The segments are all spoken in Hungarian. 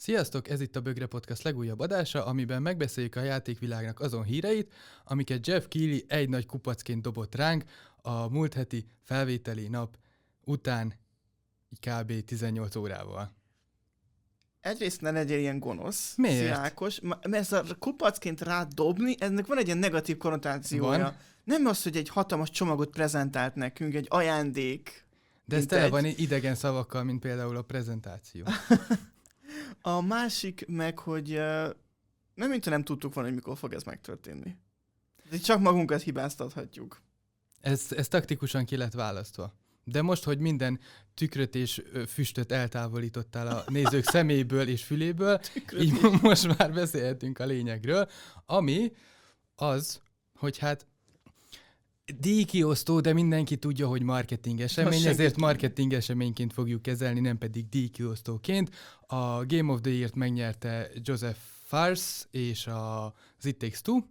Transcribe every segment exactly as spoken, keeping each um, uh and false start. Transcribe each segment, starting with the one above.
Sziasztok, ez itt a Bögre Podcast legújabb adása, amiben megbeszéljük a játékvilágnak azon híreit, amiket Jeff Keighley egy nagy kupacként dobott ránk a múlt heti felvételi nap után kb. tizennyolc órával. Egyrészt ne legyél ilyen gonosz. Miért? Szia Ákos, mert ez a kupacként rádobni, ennek van egy ilyen negatív konnotációja. Van. Nem az, hogy egy hatalmas csomagot prezentált nekünk, egy ajándék. De ez mint tele egy- van idegen szavakkal, mint például a prezentáció. A másik meg, hogy uh, nem mint nem tudtuk volna, hogy mikor fog ez megtörténni. De csak magunkat hibáztathatjuk. Ez, ez taktikusan ki lett választva. De most, hogy minden tükröt és ö, füstöt eltávolítottál a nézők szeméből és füléből, így most már beszélhetünk a lényegről, ami az, hogy hát díjkiosztó, de mindenki tudja, hogy marketing esemény, senki ezért tudja. marketing eseményként fogjuk kezelni, nem pedig díjkiosztóként. A Game of the Year-t megnyerte Joseph Fares és a, az It Takes Two,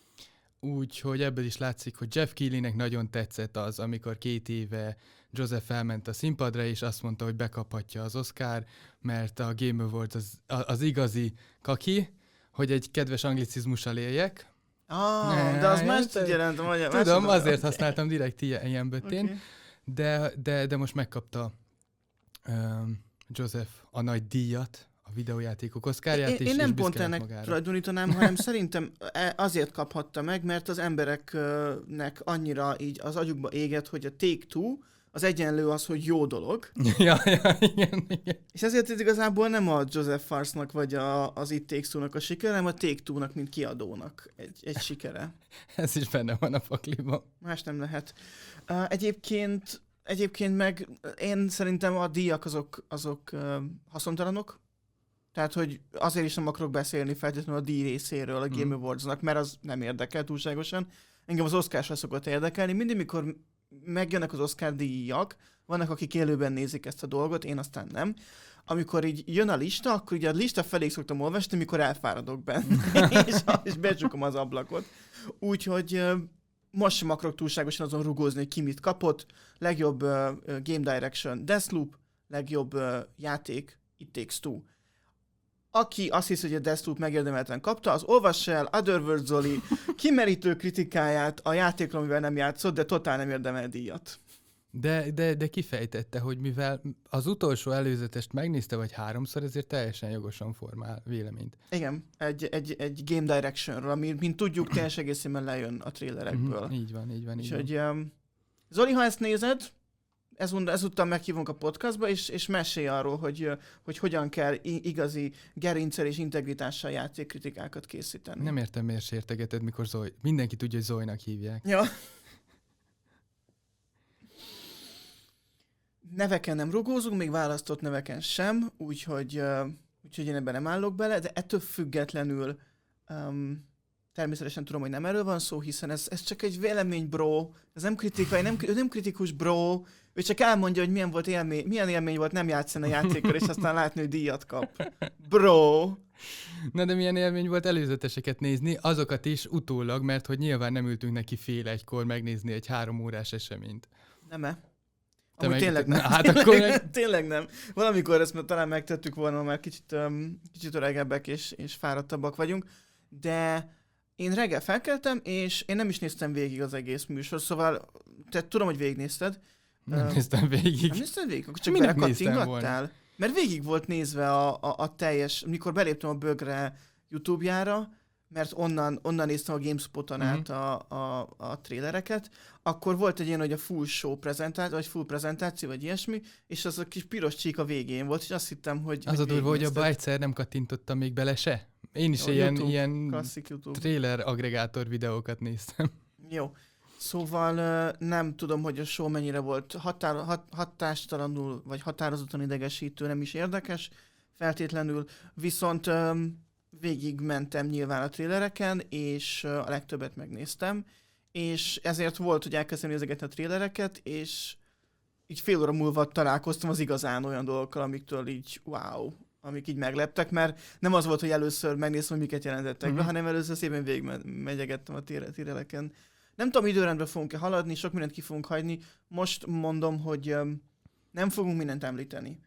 úgyhogy ebből is látszik, hogy Jeff Keighleynek nagyon tetszett az, amikor két éve Joseph felment a színpadra, és azt mondta, hogy bekaphatja az Oscar, mert a Game Awards az, az igazi kaki, hogy egy kedves anglicizmussal éljek. Ah, Ne, de az hát, más tud jelent. Tudom, azért használtam direkt ilyen, ilyen bötén, Okay. de, de, de most megkapta um, Joseph a nagy díjat, a videójátékok Oscarját, Én, és, én és nem büszke pont lett ennek magára. tulajdonítanám, hanem szerintem e- azért kaphatta meg, mert az embereknek annyira így az agyukba éget, hogy a Take-Two az egyenlő az, hogy jó dolog. ja, ja, igen, igen. És ezért ez igazából nem a Joseph Faresnak vagy a, az It Takes Two-nak a sikere, hanem a Take-Two-nak, mint kiadónak egy, egy sikere. Ez is benne van a pakliban. Más nem lehet. Uh, egyébként, egyébként meg én szerintem a díjak azok, azok uh, haszontalanok. Tehát, hogy azért is nem akarok beszélni feltétlenül a díj részéről a Game Mm. Awards-nak, mert az nem érdekel túlságosan. Engem az Oscar-sra szokott érdekelni. Mindig, mikor megjönnek az Oscar díjak, vannak, akik élőben nézik ezt a dolgot, én aztán nem. Amikor így jön a lista, akkor ugye a lista felé szoktam olvasni, mikor elfáradok benne, és, és becsukom az ablakot. Úgyhogy ö, most sem akarok túlságosan azon rugózni, hogy ki mit kapott. Legjobb uh, Game Direction Deathloop, legjobb uh, játék It Takes Two. Aki azt hiszi, hogy a Deathloop megérdemelten kapta, az olvassa el Otherworld Zoli kimerítő kritikáját a játékra, amivel nem játszott, de totál nem érdemel díjat. De, de, de kifejtette, hogy mivel az utolsó előzetest megnézte, vagy háromszor, ezért teljesen jogosan formál véleményt. Igen, egy, egy, egy Game Directionről, ami, mint tudjuk, teljes egészében lejön a trailerekből. Mhm, Így van, így van, így van. Úgyhogy, um, Zoli, ha ezt nézed, ezúttal, ezúttal meghívunk a podcastba, és, és mesélj arról, hogy, uh, hogy hogyan kell i- igazi gerincsel és integritással játékkritikákat készíteni. Nem értem, miért sértegeted, mikor Zoe... Mindenki tudja, hogy Zoe-nak hívják. Ja. Neveken nem rugózunk, még választott neveken sem, úgyhogy, uh, úgyhogy én ebben nem állok bele, de ettől függetlenül um, természetesen tudom, hogy nem erről van szó, hiszen ez, ez csak egy vélemény, bro. Ez nem kritikai, nem, ő nem kritikus, bro. Ő csak elmondja, hogy milyen, volt élmény, milyen élmény volt nem játszani a játékkal, és aztán látni, hogy díjat kap. Bro. Na de milyen élmény volt előzeteseket nézni, azokat is utólag, mert hogy nyilván nem ültünk neki fél egykor megnézni egy három órás eseményt. Nem-e? Te Amúgy meg- tényleg nem. Na, hát tényleg, akkor meg- tényleg nem. Valamikor ezt már talán megtettük volna, mert kicsit, um, kicsit öregebbek és, és fáradtabbak vagyunk, de én reggel felkeltem, és én nem is néztem végig az egész műsor, szóval te tudom, hogy végignézted. Nem Ö, néztem végig. Nem nézted végig? Akkor csak Minek néztem belekattingattál? Mert végig volt nézve a, a, a teljes, mikor beléptem a Bögre YouTube-jára, mert onnan, onnan néztem a GameSpoton Mhm. át a, a, a trélereket, akkor volt egy ilyen, hogy a full show prezentáció, vagy full prezentáció, vagy ilyesmi, és az a kis piros csík a végén volt, és azt hittem, hogy Az a durva, hogy végignézted. abba egyszer nem kattintottam még bele se. Én is Jó, ilyen, YouTube, ilyen Klasszik YouTube. trailer aggregátor videókat néztem. Jó. Szóval ö, nem tudom, hogy a show mennyire volt határ, hat, hatástalanul, vagy határozottan idegesítő, nem is érdekes feltétlenül, viszont ö, végig mentem nyilván a trailereken, és ö, a legtöbbet megnéztem, és ezért volt, hogy elkezdtem nézegetni a trailereket, és így fél óra múlva találkoztam az igazán olyan dolgokkal, amiktől így wow, amik így megleptek, mert nem az volt, hogy először megnéztem, hogy miket jelentettek be, Mhm. hanem először szépen végigmegyegettem a trailereken. Nem tudom, időrendben fogunk-e haladni, sok mindent ki fogunk hagyni. Most mondom, hogy öm, nem fogunk mindent említeni.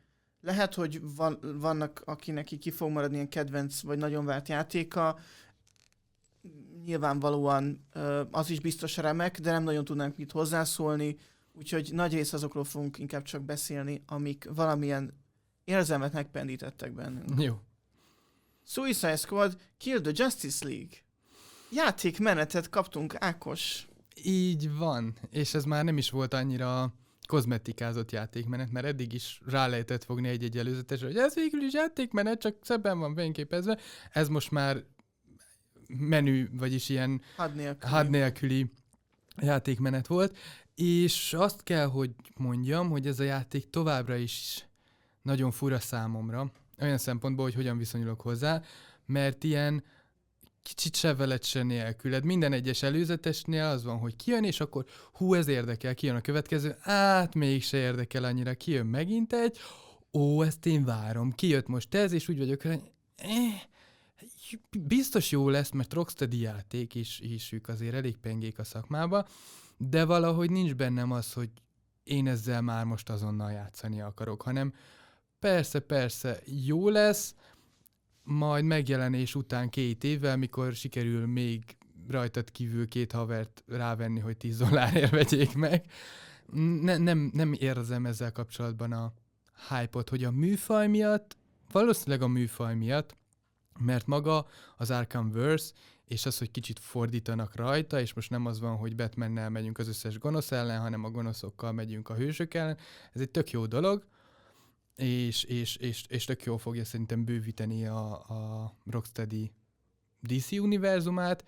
lehet, hogy van, vannak, akinek ki fog maradni ilyen kedvenc, vagy nagyon várt játéka. Nyilvánvalóan az is biztos remek, de nem nagyon tudnánk mit hozzászólni, úgyhogy nagy rész azokról fogunk inkább csak beszélni, amik valamilyen érzelmet megpendítettek bennünk. Jó. Suicide Squad Kill the Justice League. Játékmenetet kaptunk, Ákos. Így van, és ez már nem is volt annyira kozmetikázott játékmenet, mert eddig is rá lehetett fogni egy-egy előzetesre, hogy ez végül is játékmenet, csak szebben van fényképezve. Ez most már menü, vagyis ilyen had nélküli. had nélküli játékmenet volt, és azt kell, hogy mondjam, hogy ez a játék továbbra is nagyon fura számomra, olyan szempontból, hogy hogyan viszonyulok hozzá, mert ilyen kicsit se veled se nélküled. Minden egyes előzetesnél az van, hogy kijön, és akkor hú, ez érdekel, kijön a következő, át mégse érdekel annyira, kijön megint egy, ó, ezt én várom, kijött most ez, és úgy vagyok, hogy eh, biztos jó lesz, mert Rocksteady játék is, és ők azért elég pengék a szakmába, de valahogy nincs bennem az, hogy én ezzel már most azonnal játszani akarok, hanem persze, persze, jó lesz, majd megjelenés után két évvel, mikor sikerül még rajtad kívül két havert rávenni, hogy tíz dollárért vegyék meg. Ne, nem, nem érzem ezzel kapcsolatban a hype-ot, hogy a műfaj miatt, valószínűleg a műfaj miatt, mert maga az Arkhamverse, és az, hogy kicsit fordítanak rajta, és most nem az van, hogy Batmannel megyünk az összes gonosz ellen, hanem a gonoszokkal megyünk a hősök ellen. Ez egy tök jó dolog, és, és, és, és tök jól fogja szerintem bővíteni a, a Rocksteady dé cé univerzumát,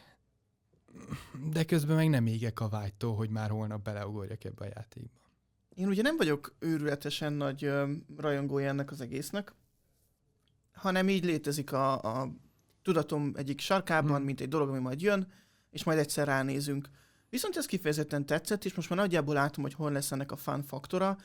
de közben meg nem égek a vágytól, hogy már holnap beleugorjak ebbe a játékba. Én ugye nem vagyok őrületesen nagy ö, rajongója ennek az egésznek, hanem így létezik a, a tudatom egyik sarkában, hmm. mint egy dolog, ami majd jön, és majd egyszer ránézünk. Viszont ez kifejezetten tetszett, és most már nagyjából látom, hogy hol lesz ennek a fun faktora.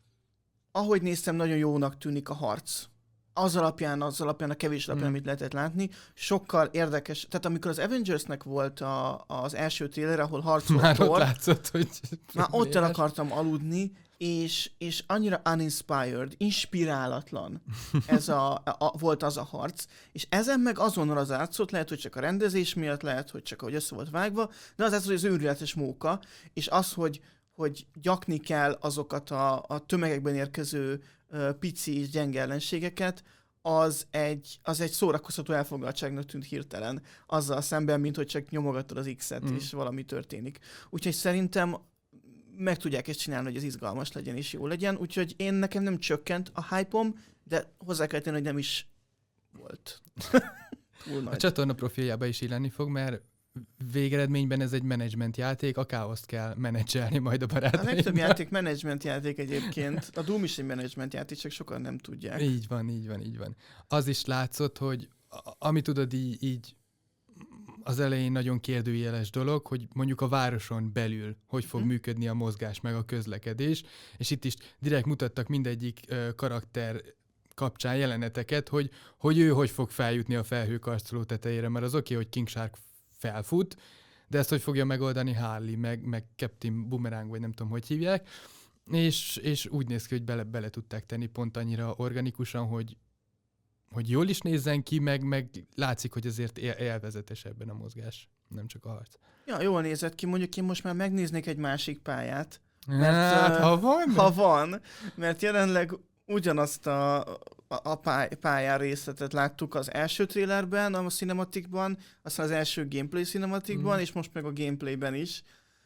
Ahogy néztem, nagyon jónak tűnik a harc. Az alapján, az alapján, a kevés alapján, hmm. amit lehetett látni, sokkal érdekes. Tehát amikor az Avengersnek volt a, az első trailer, ahol harcolt Már Thor, ott látszott, hogy... már ott el akartam aludni, és, és annyira uninspired, inspirálatlan ez a, a, volt az a harc, és ezen meg azonnal az átszott, lehet, hogy csak a rendezés miatt, lehet, hogy csak ahogy össze volt vágva, de az átszott, hogy az őrületes móka, és az, hogy, hogy gyakni kell azokat a, a tömegekben érkező uh, pici és gyenge ellenségeket, az egy, az egy szórakoztató elfoglaltságnak tűnt hirtelen, azzal szemben, mint hogy csak nyomogatod az X-et, mm. és valami történik. Úgyhogy szerintem meg tudják ezt csinálni, hogy ez izgalmas legyen és jó legyen, úgyhogy én nekem nem csökkent a hype-om, de hozzá kell tenni, hogy nem is volt. A csatorna profiljában is illeni fog, mert végeredményben ez egy menedzsment játék, a káoszt kell menedzselni majd a barátaiddal. A legtöbb játék menedzsment játék egyébként. A Doom is egy menedzsment játék, csak sokan nem tudják. Így van, így van, így van. Az is látszott, hogy ami tudod így, így az elején nagyon kérdőjeles dolog, hogy mondjuk a városon belül hogy fog hmm. működni a mozgás meg a közlekedés, és itt is direkt mutattak mindegyik uh, karakter kapcsán jeleneteket, hogy, hogy ő hogy fog feljutni a felhőkarcoló tetejére, mert az oké, okay, hogy King Shark felfut, de ezt hogy fogja megoldani Harley, meg, meg Captain Boomerang, vagy nem tudom, hogy hívják, és, és úgy néz ki, hogy bele, bele tudták tenni pont annyira organikusan, hogy hogy jól is nézzen ki, meg, meg látszik, hogy azért élvezetes ebben a mozgás, nem csak a harc. Ja, jól nézett ki, mondjuk én most már megnéznék egy másik pályát. Mert, hát, ha van? Ha van, mert jelenleg ugyanazt a, a pály, pályán részletet láttuk az első trailerben, a cinematicban, aztán az első gameplay cinematicban, mm. és most meg a gameplayben is.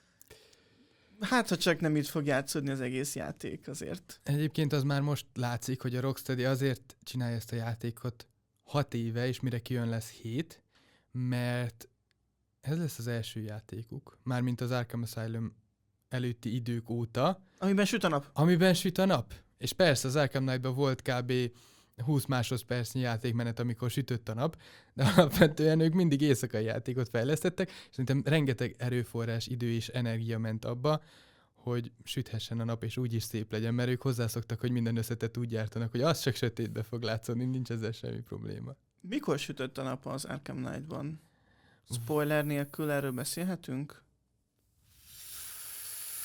Hát, ha csak nem itt fog játszódni az egész játék azért. Egyébként az már most látszik, hogy a Rocksteady azért csinálja ezt a játékot hat éve, és mire kijön lesz hét, mert ez lesz az első játékuk, mármint az Arkham Asylum előtti idők óta. Amiben süt a nap. Amiben süt a nap. És persze az Arkham Knight-ban volt kb. húsz másodpercnyi játékmenet, amikor sütött a nap, de alapvetően ők mindig éjszakai játékot fejlesztettek, és szerintem rengeteg erőforrás, idő és energia ment abba, hogy süthessen a nap, és úgy is szép legyen, mert ők hozzászoktak, hogy minden összetett úgy gyártanak, hogy az csak sötétbe fog látszani, nincs ezzel semmi probléma. Mikor sütött a nap az Arkham Knight-ban? Spoiler nélkül erről beszélhetünk?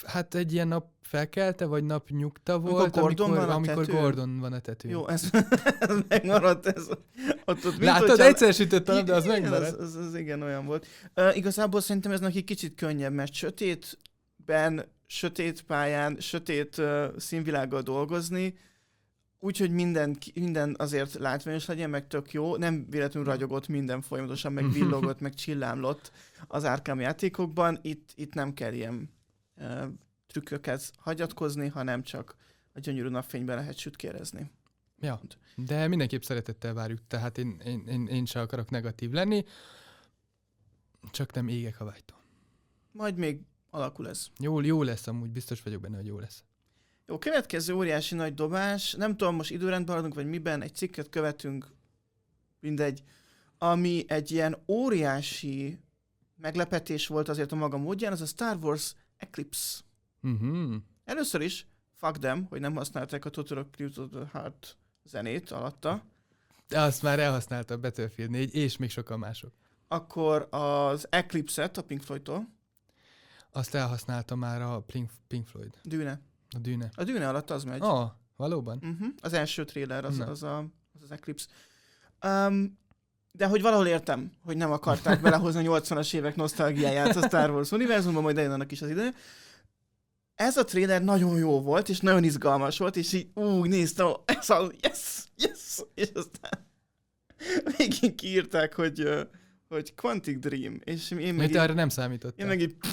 Hát egy ilyen nap felkelte, vagy nap nyugta volt, Gordon amikor, van a amikor tetőn? Gordon van a tetőn. Jó, ez, ez megmaradt. Ez, ott, ott, Látod, hogyha- egyszer sütött a nap, de az Igen, megmaradt. Az, az, az igen olyan volt. Uh, igazából szerintem ez neki kicsit könnyebb, mert sötétben, sötét pályán, sötét uh, színvilággal dolgozni, úgyhogy minden, minden azért látványos legyen, meg tök jó. Nem véletlenül ragyogott minden folyamatosan, meg villogott, meg csillámlott az Arkham játékokban. Itt, itt nem kell ilyen uh, trükköket hagyatkozni, hanem csak a gyönyörű napfényben lehet sütkérezni. Ja, de mindenképp szeretettel várjuk, tehát én, én, én, én sem akarok negatív lenni, csak nem égek a vágytól. Majd még alakul ez. Jó, jó lesz amúgy, biztos vagyok benne, hogy jó lesz. Jó, következő óriási nagy dobás, nem tudom, most időrendben haladunk, vagy miben, egy cikket követünk, mindegy, ami egy ilyen óriási meglepetés volt azért a maga módján, az a Star Wars Eclipse. Uh-huh. Először is, fuck them, hogy nem használták a Totoro Crypt of the Heart zenét alatta. De azt már elhasználta a Battlefield négy, és még sokan mások. Akkor az Eclipse-et a Pink Floyd-tól, Azt elhasználta már a Pink, Pink Floyd, Dűne. a Dűne. A Dűne alatt az megy. Ah, valóban? Uh-huh. Az első trailer, az, Na. az, a, az az Eclipse. Um, de hogy valahol értem, hogy nem akarták belehozni a nyolcvanas évek nosztalgiáját a Star Wars univerzumban, majd eljön annak is az ideje. Ez a trailer nagyon jó volt, és nagyon izgalmas volt, és így úgy néztem, ez a yes, yes, és aztán végig kiírták, hogy, ö, hogy Quantic Dream, és én meg Mert így, arra nem számítottál. én meg így,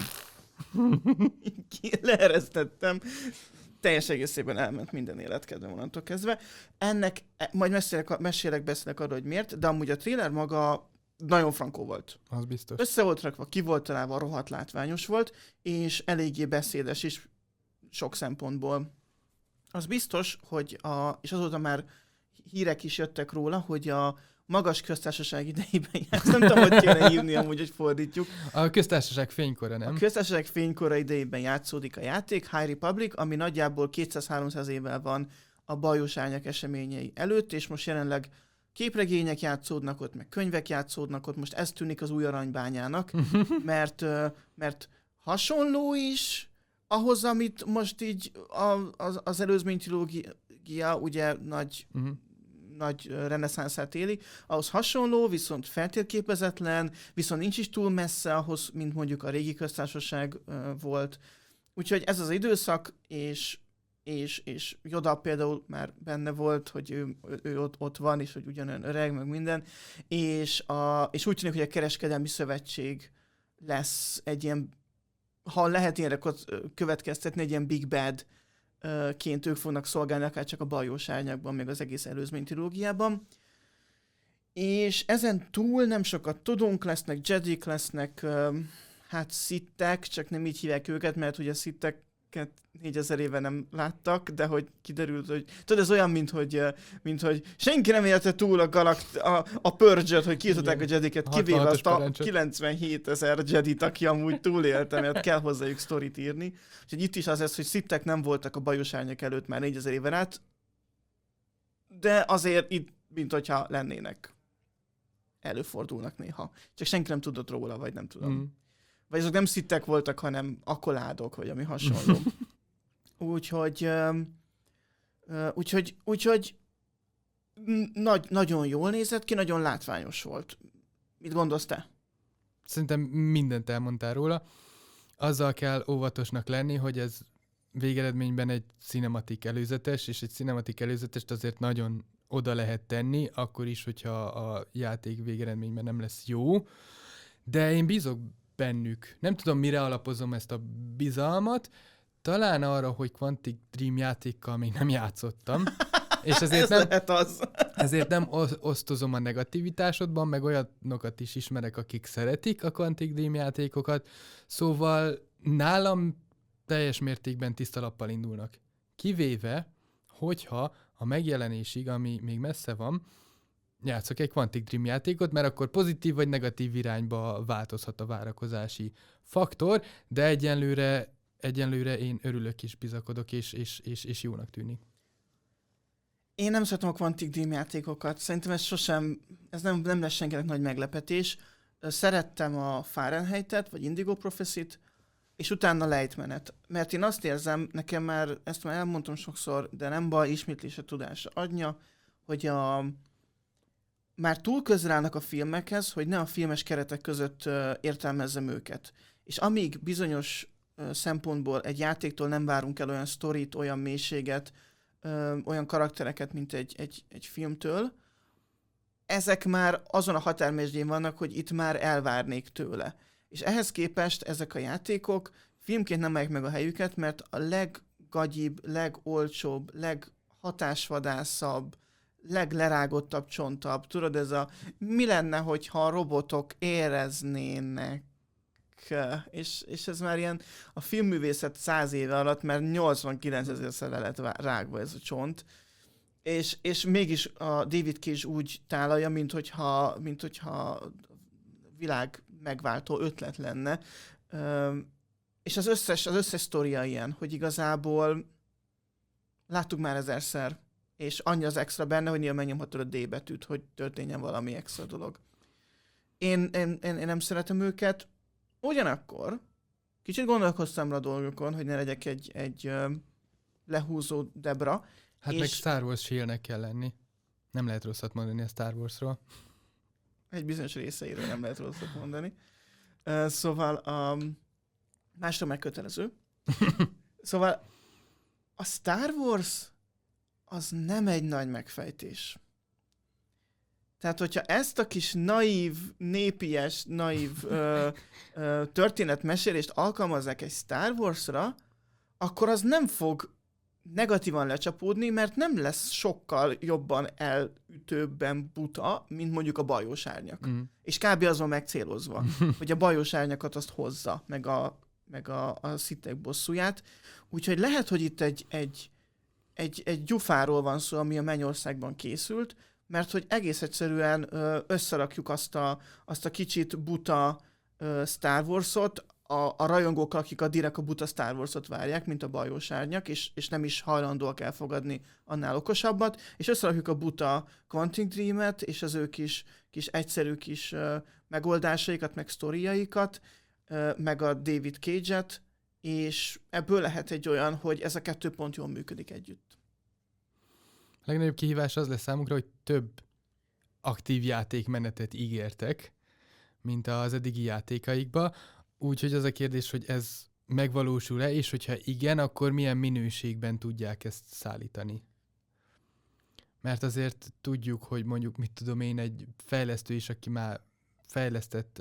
így leeresztettem. Teljes egészében elment minden életkedvem onnantól kezdve. Ennek, e- majd mesélek, mesélek, beszélek arról, hogy miért, de amúgy a trailer maga nagyon frankó volt. Az biztos. Össze volt rakva, ki volt találva, rohadt látványos volt, és eléggé beszédes is sok szempontból. Az biztos, hogy a, és azóta már hírek is jöttek róla, hogy a magas köztársaság idejében játsz. Nem tudom, hogy kéne hívni amúgy, hogy fordítjuk. A köztársaság fénykora, nem? A köztársaság fénykora idejében játszódik a játék, High Republic, ami nagyjából kétszáz-háromszáz évvel van a bajos árnyak eseményei előtt, és most jelenleg képregények játszódnak ott, meg könyvek játszódnak ott, most ez tűnik az új aranybányának, mert, ö, mert hasonló is ahhoz, amit most így a, az, az előzmény trilógia ugye nagy Uh-huh. nagy ö, reneszánszát éli, ahhoz hasonló, viszont feltérképezetlen, viszont nincs is túl messze ahhoz, mint mondjuk a régi köztársaság ö, volt. Úgyhogy ez az időszak, és, és, és Yoda például már benne volt, hogy ő, ő ott, ott van, és hogy ugyanolyan öreg, meg minden, és, a, és úgy tűnik, hogy a kereskedelmi szövetség lesz egy ilyen, ha lehet ilyenre következtetni, egy ilyen Big Bad ként ők fognak szolgálni, akár csak a bajós árnyakban, meg az egész előzmény trilógiában. És ezen túl nem sokat tudunk, lesznek Jedik, lesznek hát szittek, csak nem így hívják őket, mert ugye szitteket négyezer éve nem láttak, de hogy kiderült, hogy tudod, ez olyan, mint hogy, mint hogy senki nem élte túl a, galakt, a, a Purge-öt, hogy kiírtották a Jediket, kivéve azt a kilencvenhét ezer Jedit, aki amúgy túlélte, mert kell hozzájuk sztorit írni. Úgyhogy itt is az ez, hogy szittek nem voltak a bajos árnyak előtt már négyezer éven át, de azért itt, mint hogyha lennének. Előfordulnak néha. Csak senki nem tudott róla, vagy nem tudom. Mm. Vagy azok nem szittek voltak, hanem akkoládok, vagy ami hasonló. úgyhogy, uh, uh, úgyhogy, úgyhogy nagy, nagyon jól nézett ki, nagyon látványos volt. Mit gondolsz te? Szerintem mindent elmondtál róla. Azzal kell óvatosnak lenni, hogy ez végeredményben egy cinematik előzetes, és egy cinematik előzetest azért nagyon oda lehet tenni, akkor is, hogyha a játék végeredményben nem lesz jó. De én bízok bennük. Nem tudom, mire alapozom ezt a bizalmat. Talán arra, hogy Quantic Dream játékkal még nem játszottam. És ezért nem, az. ezért nem osztozom a negativitásodban, meg olyanokat is ismerek, akik szeretik a Quantic Dream játékokat. Szóval nálam teljes mértékben tiszta lappal indulnak. Kivéve, hogyha a megjelenésig, ami még messze van, játszok egy Quantic Dream játékot, mert akkor pozitív vagy negatív irányba változhat a várakozási faktor, de egyenlőre, egyenlőre én örülök és bizakodok, és, és, és, és jónak tűnik. Én nem szeretem a Quantic Dream játékokat. Szerintem ez sosem, ez nem, nem lesz senkinek nagy meglepetés. Szerettem a Fahrenheit-et, vagy Indigo Prophecy-t, és utána lejtmenet. Mert én azt érzem, nekem már, ezt már elmondtam sokszor, de nem baj, ismétlés a tudása adja, hogy a, már túl közel állnak a filmekhez, hogy ne a filmes keretek között uh, értelmezzem őket. És amíg bizonyos uh, szempontból egy játéktól nem várunk el olyan sztorit, olyan mélységet, uh, olyan karaktereket, mint egy, egy, egy filmtől, ezek már azon a határmesdjén vannak, hogy itt már elvárnék tőle. És ehhez képest ezek a játékok filmként nem állják meg a helyüket, mert a leggagyibb, legolcsóbb, leghatásvadászabb, leglerágottabb csontabb, tudod, ez a mi lenne, hogyha a robotok éreznének, és, és ez már ilyen a filmművészet száz éve alatt, mert nyolcvankilencezerszer le lett rágva ez a csont, és, és mégis a David Cage úgy tálalja, mint hogyha, mint hogyha világ megváltó ötlet lenne. Üm, és az összes, az összes sztoria ilyen, hogy igazából láttuk már ezerszer, és annyi az extra benne, hogy nyilván megnyomhatod a D betűt, hogy történjen valami extra dolog. Én, én, én, én nem szeretem őket, ugyanakkor kicsit gondolkoztam a dolgokon, hogy ne legyek egy, egy uh, lehúzó Debra. Hát és meg Star Wars sílnek kell lenni. Nem lehet rosszat mondani a Star Warsról. Egy bizonyos részeiről nem lehet rosszat mondani. Uh, szóval um, másra megkötelező. Szóval a Star Wars az nem egy nagy megfejtés. Tehát, hogyha ezt a kis naív, népies, naív ö, ö, történetmesélést alkalmazzák egy Star Warsra, akkor az nem fog negatívan lecsapódni, mert nem lesz sokkal jobban elütőbben buta, mint mondjuk a bajós árnyak. Mm. És kb. Az van megcélozva, hogy a bajós árnyakat azt hozza, meg a, meg a, a szittek bosszúját. Úgyhogy lehet, hogy itt egy, egy, egy, egy gyufáról van szó, ami a Mennyországban készült, mert hogy egész egyszerűen ö, összerakjuk azt a, azt a kicsit buta ö, Star Wars-ot, a, a rajongók, akik a direkt a buta Star Wars-ot várják, mint a bajós árnyak, és, és nem is hajlandóak elfogadni annál okosabbat, és összerakjuk a buta Quantic Dream-et, és az ő kis, kis egyszerű kis ö, megoldásaikat, meg sztoriaikat, ö, meg a David Cage-et, és ebből lehet egy olyan, hogy ez a kettő pont jól működik együtt. A legnagyobb kihívás az lesz számunkra, hogy több aktív játékmenetet ígértek, mint az eddigi játékaikba. Úgyhogy az a kérdés, hogy ez megvalósul-e, és hogyha igen, akkor milyen minőségben tudják ezt szállítani. Mert azért tudjuk, hogy mondjuk, mit tudom én, egy fejlesztő is, aki már fejlesztett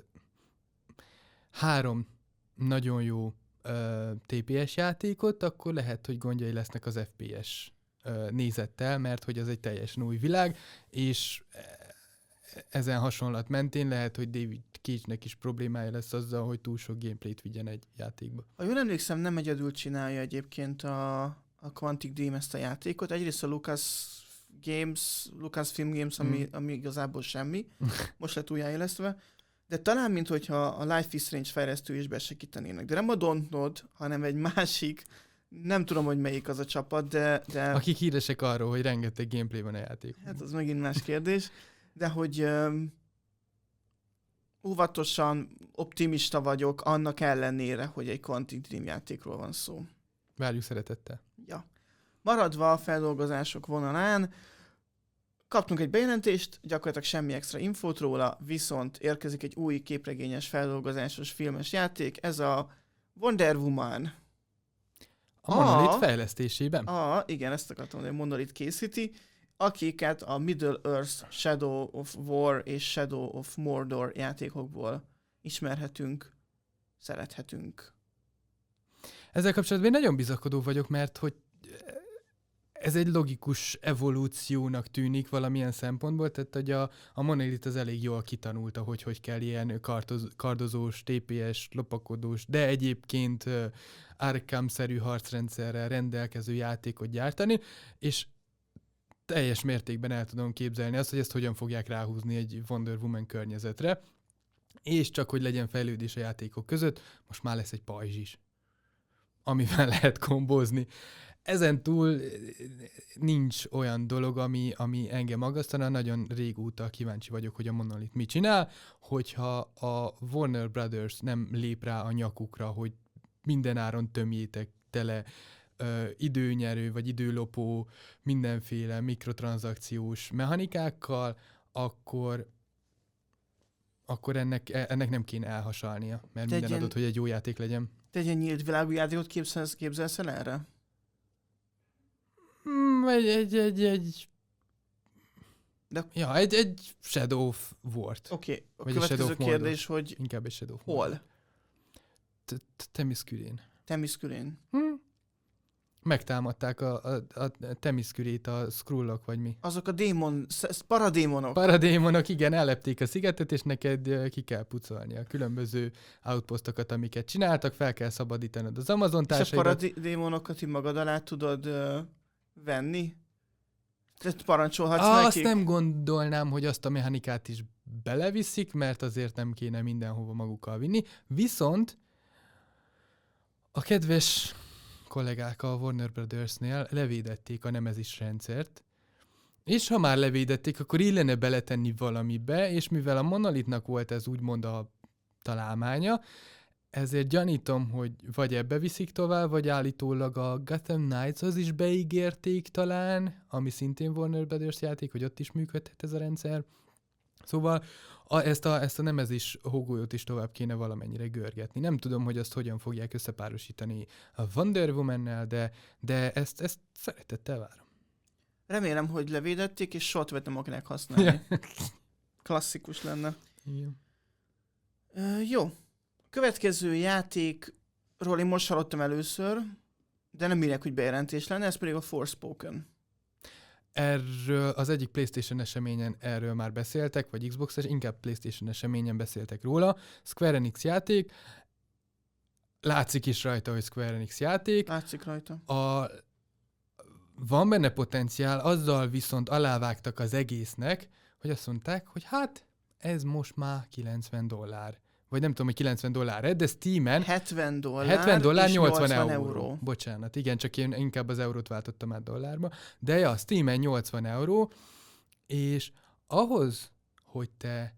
három nagyon jó uh, té pé es játékot, akkor lehet, hogy gondjai lesznek az ef pé es nézettel, mert hogy ez egy teljesen új világ, és ezen hasonlat mentén lehet, hogy David Cage-nek is problémája lesz azzal, hogy túl sok gameplayt vigyen egy játékba. Ha jól emlékszem, nem egyedül csinálja egyébként a, a Quantic Dream ezt a játékot. Egyrészt a Lucas Games, Lucasfilm Games, ami, mm. ami igazából semmi, most lett újjáélesztve, de talán, mint hogyha a Life is Strange fejlesztő is besegítenének. De nem a Dontnod, hanem egy másik, nem tudom, hogy melyik az a csapat, de... de... Akik híresek arról, hogy rengeteg gameplay van a játékban. Hát az megint más kérdés, de hogy um, óvatosan optimista vagyok, annak ellenére, hogy egy Quantic Dream játékról van szó. Várjuk szeretettel. Ja. Maradva a feldolgozások vonalán, kaptunk egy bejelentést, gyakorlatilag semmi extra infót róla, viszont érkezik egy új képregényes feldolgozásos filmes játék, ez a Wonder Woman. A Monolith a, fejlesztésében. A, igen, ezt akartam mondani, a Monolith készíti, akiket a Middle-earth, Shadow of War és Shadow of Mordor játékokból ismerhetünk, szerethetünk. Ezzel kapcsolatban én nagyon bizakodó vagyok, mert hogy ez egy logikus evolúciónak tűnik valamilyen szempontból, tehát hogy a, a Monolith az elég jól kitanulta, hogy hogy kell ilyen kardoz, kardozós, té pé es, lopakodós, de egyébként uh, Arkham-szerű harcrendszerrel rendelkező játékot gyártani, és teljes mértékben el tudom képzelni azt, hogy ezt hogyan fogják ráhúzni egy Wonder Woman környezetre, és csak hogy legyen fejlődés a játékok között, most már lesz egy pajzs is, amivel lehet kombózni. Ezen túl nincs olyan dolog, ami, ami engem aggasztana, nagyon régóta kíváncsi vagyok, hogy a Monolith mit csinál, hogyha a Warner Brothers nem lép rá a nyakukra, hogy mindenáron tömjétek tele ö, időnyerő vagy időlopó mindenféle mikrotranszakciós mechanikákkal, akkor akkor ennek, ennek nem kéne elhasalnia, mert Te minden ilyen- adott, hogy egy jó játék legyen. Te egy ilyen nyílt világú játékot képzelsz, képzelsz el erre? Mm, egy, egy, egy, egy... De- Ja, egy, egy Shadow of War-t. Oké, okay. a Vagy a Shadow következő of Mordor. kérdés, hogy Inkább egy Shadow of Mordor. hol? Temiszkürén. Temiszkürén. Hm? Megtámadták a, a, a Temiszkürét a Skrullok, vagy mi. Azok a démon, sz- paradémonok. Paradémonok, igen, ellepték a szigetet, és neked ö, ki kell pucolni a különböző outpostokat, amiket csináltak, fel kell szabadítanod az Amazon És a társaidat. paradémonokat így magad alá tudod uh, venni? Tehát parancsolhatsz Azt nekik? nem gondolnám, hogy azt a mechanikát is beleviszik, mert azért nem kéne mindenhova magukkal vinni. Viszont a kedves kollégák a Warner Brothersnél levédették a Nemesis rendszert, és ha már levédették, akkor illene beletenni valamibe, és mivel a Monolithnak volt ez úgymond a találmánya, ezért gyanítom, hogy vagy ebbe viszik tovább, vagy állítólag a Gotham Knights-hoz is beígérték talán, ami szintén Warner Brothers játék, hogy ott is működhet ez a rendszer. Szóval a, ezt, a, ezt a Nemesis hógolyót is tovább kéne valamennyire görgetni. Nem tudom, hogy azt hogyan fogják összepárosítani a Wonder Woman-nel, de, de ezt, ezt szeretettel várom. Remélem, hogy levédették, és soha többet nem akarják használni. Klasszikus lenne. Igen. Uh, jó. Következő játékról én most hallottam először, de nem bírják, hogy bejelentés lenne, ez pedig a Forspoken. Erről az egyik PlayStation eseményen erről már beszéltek, vagy Xbox, inkább PlayStation eseményen beszéltek róla. Square Enix játék, látszik is rajta, hogy Square Enix játék. Látszik rajta. A, van benne potenciál, azzal viszont alávágtak az egésznek, hogy azt mondták, hogy hát ez most már kilencven dollár. Vagy nem tudom, hogy kilencven dollár, de Steamen hetven dollár, hetven dollár, és nyolcvan, nyolcvan euró. euró. Bocsánat, igen, csak én inkább az eurót váltottam át dollárba. De ja, Steamen nyolcvan euró, és ahhoz, hogy te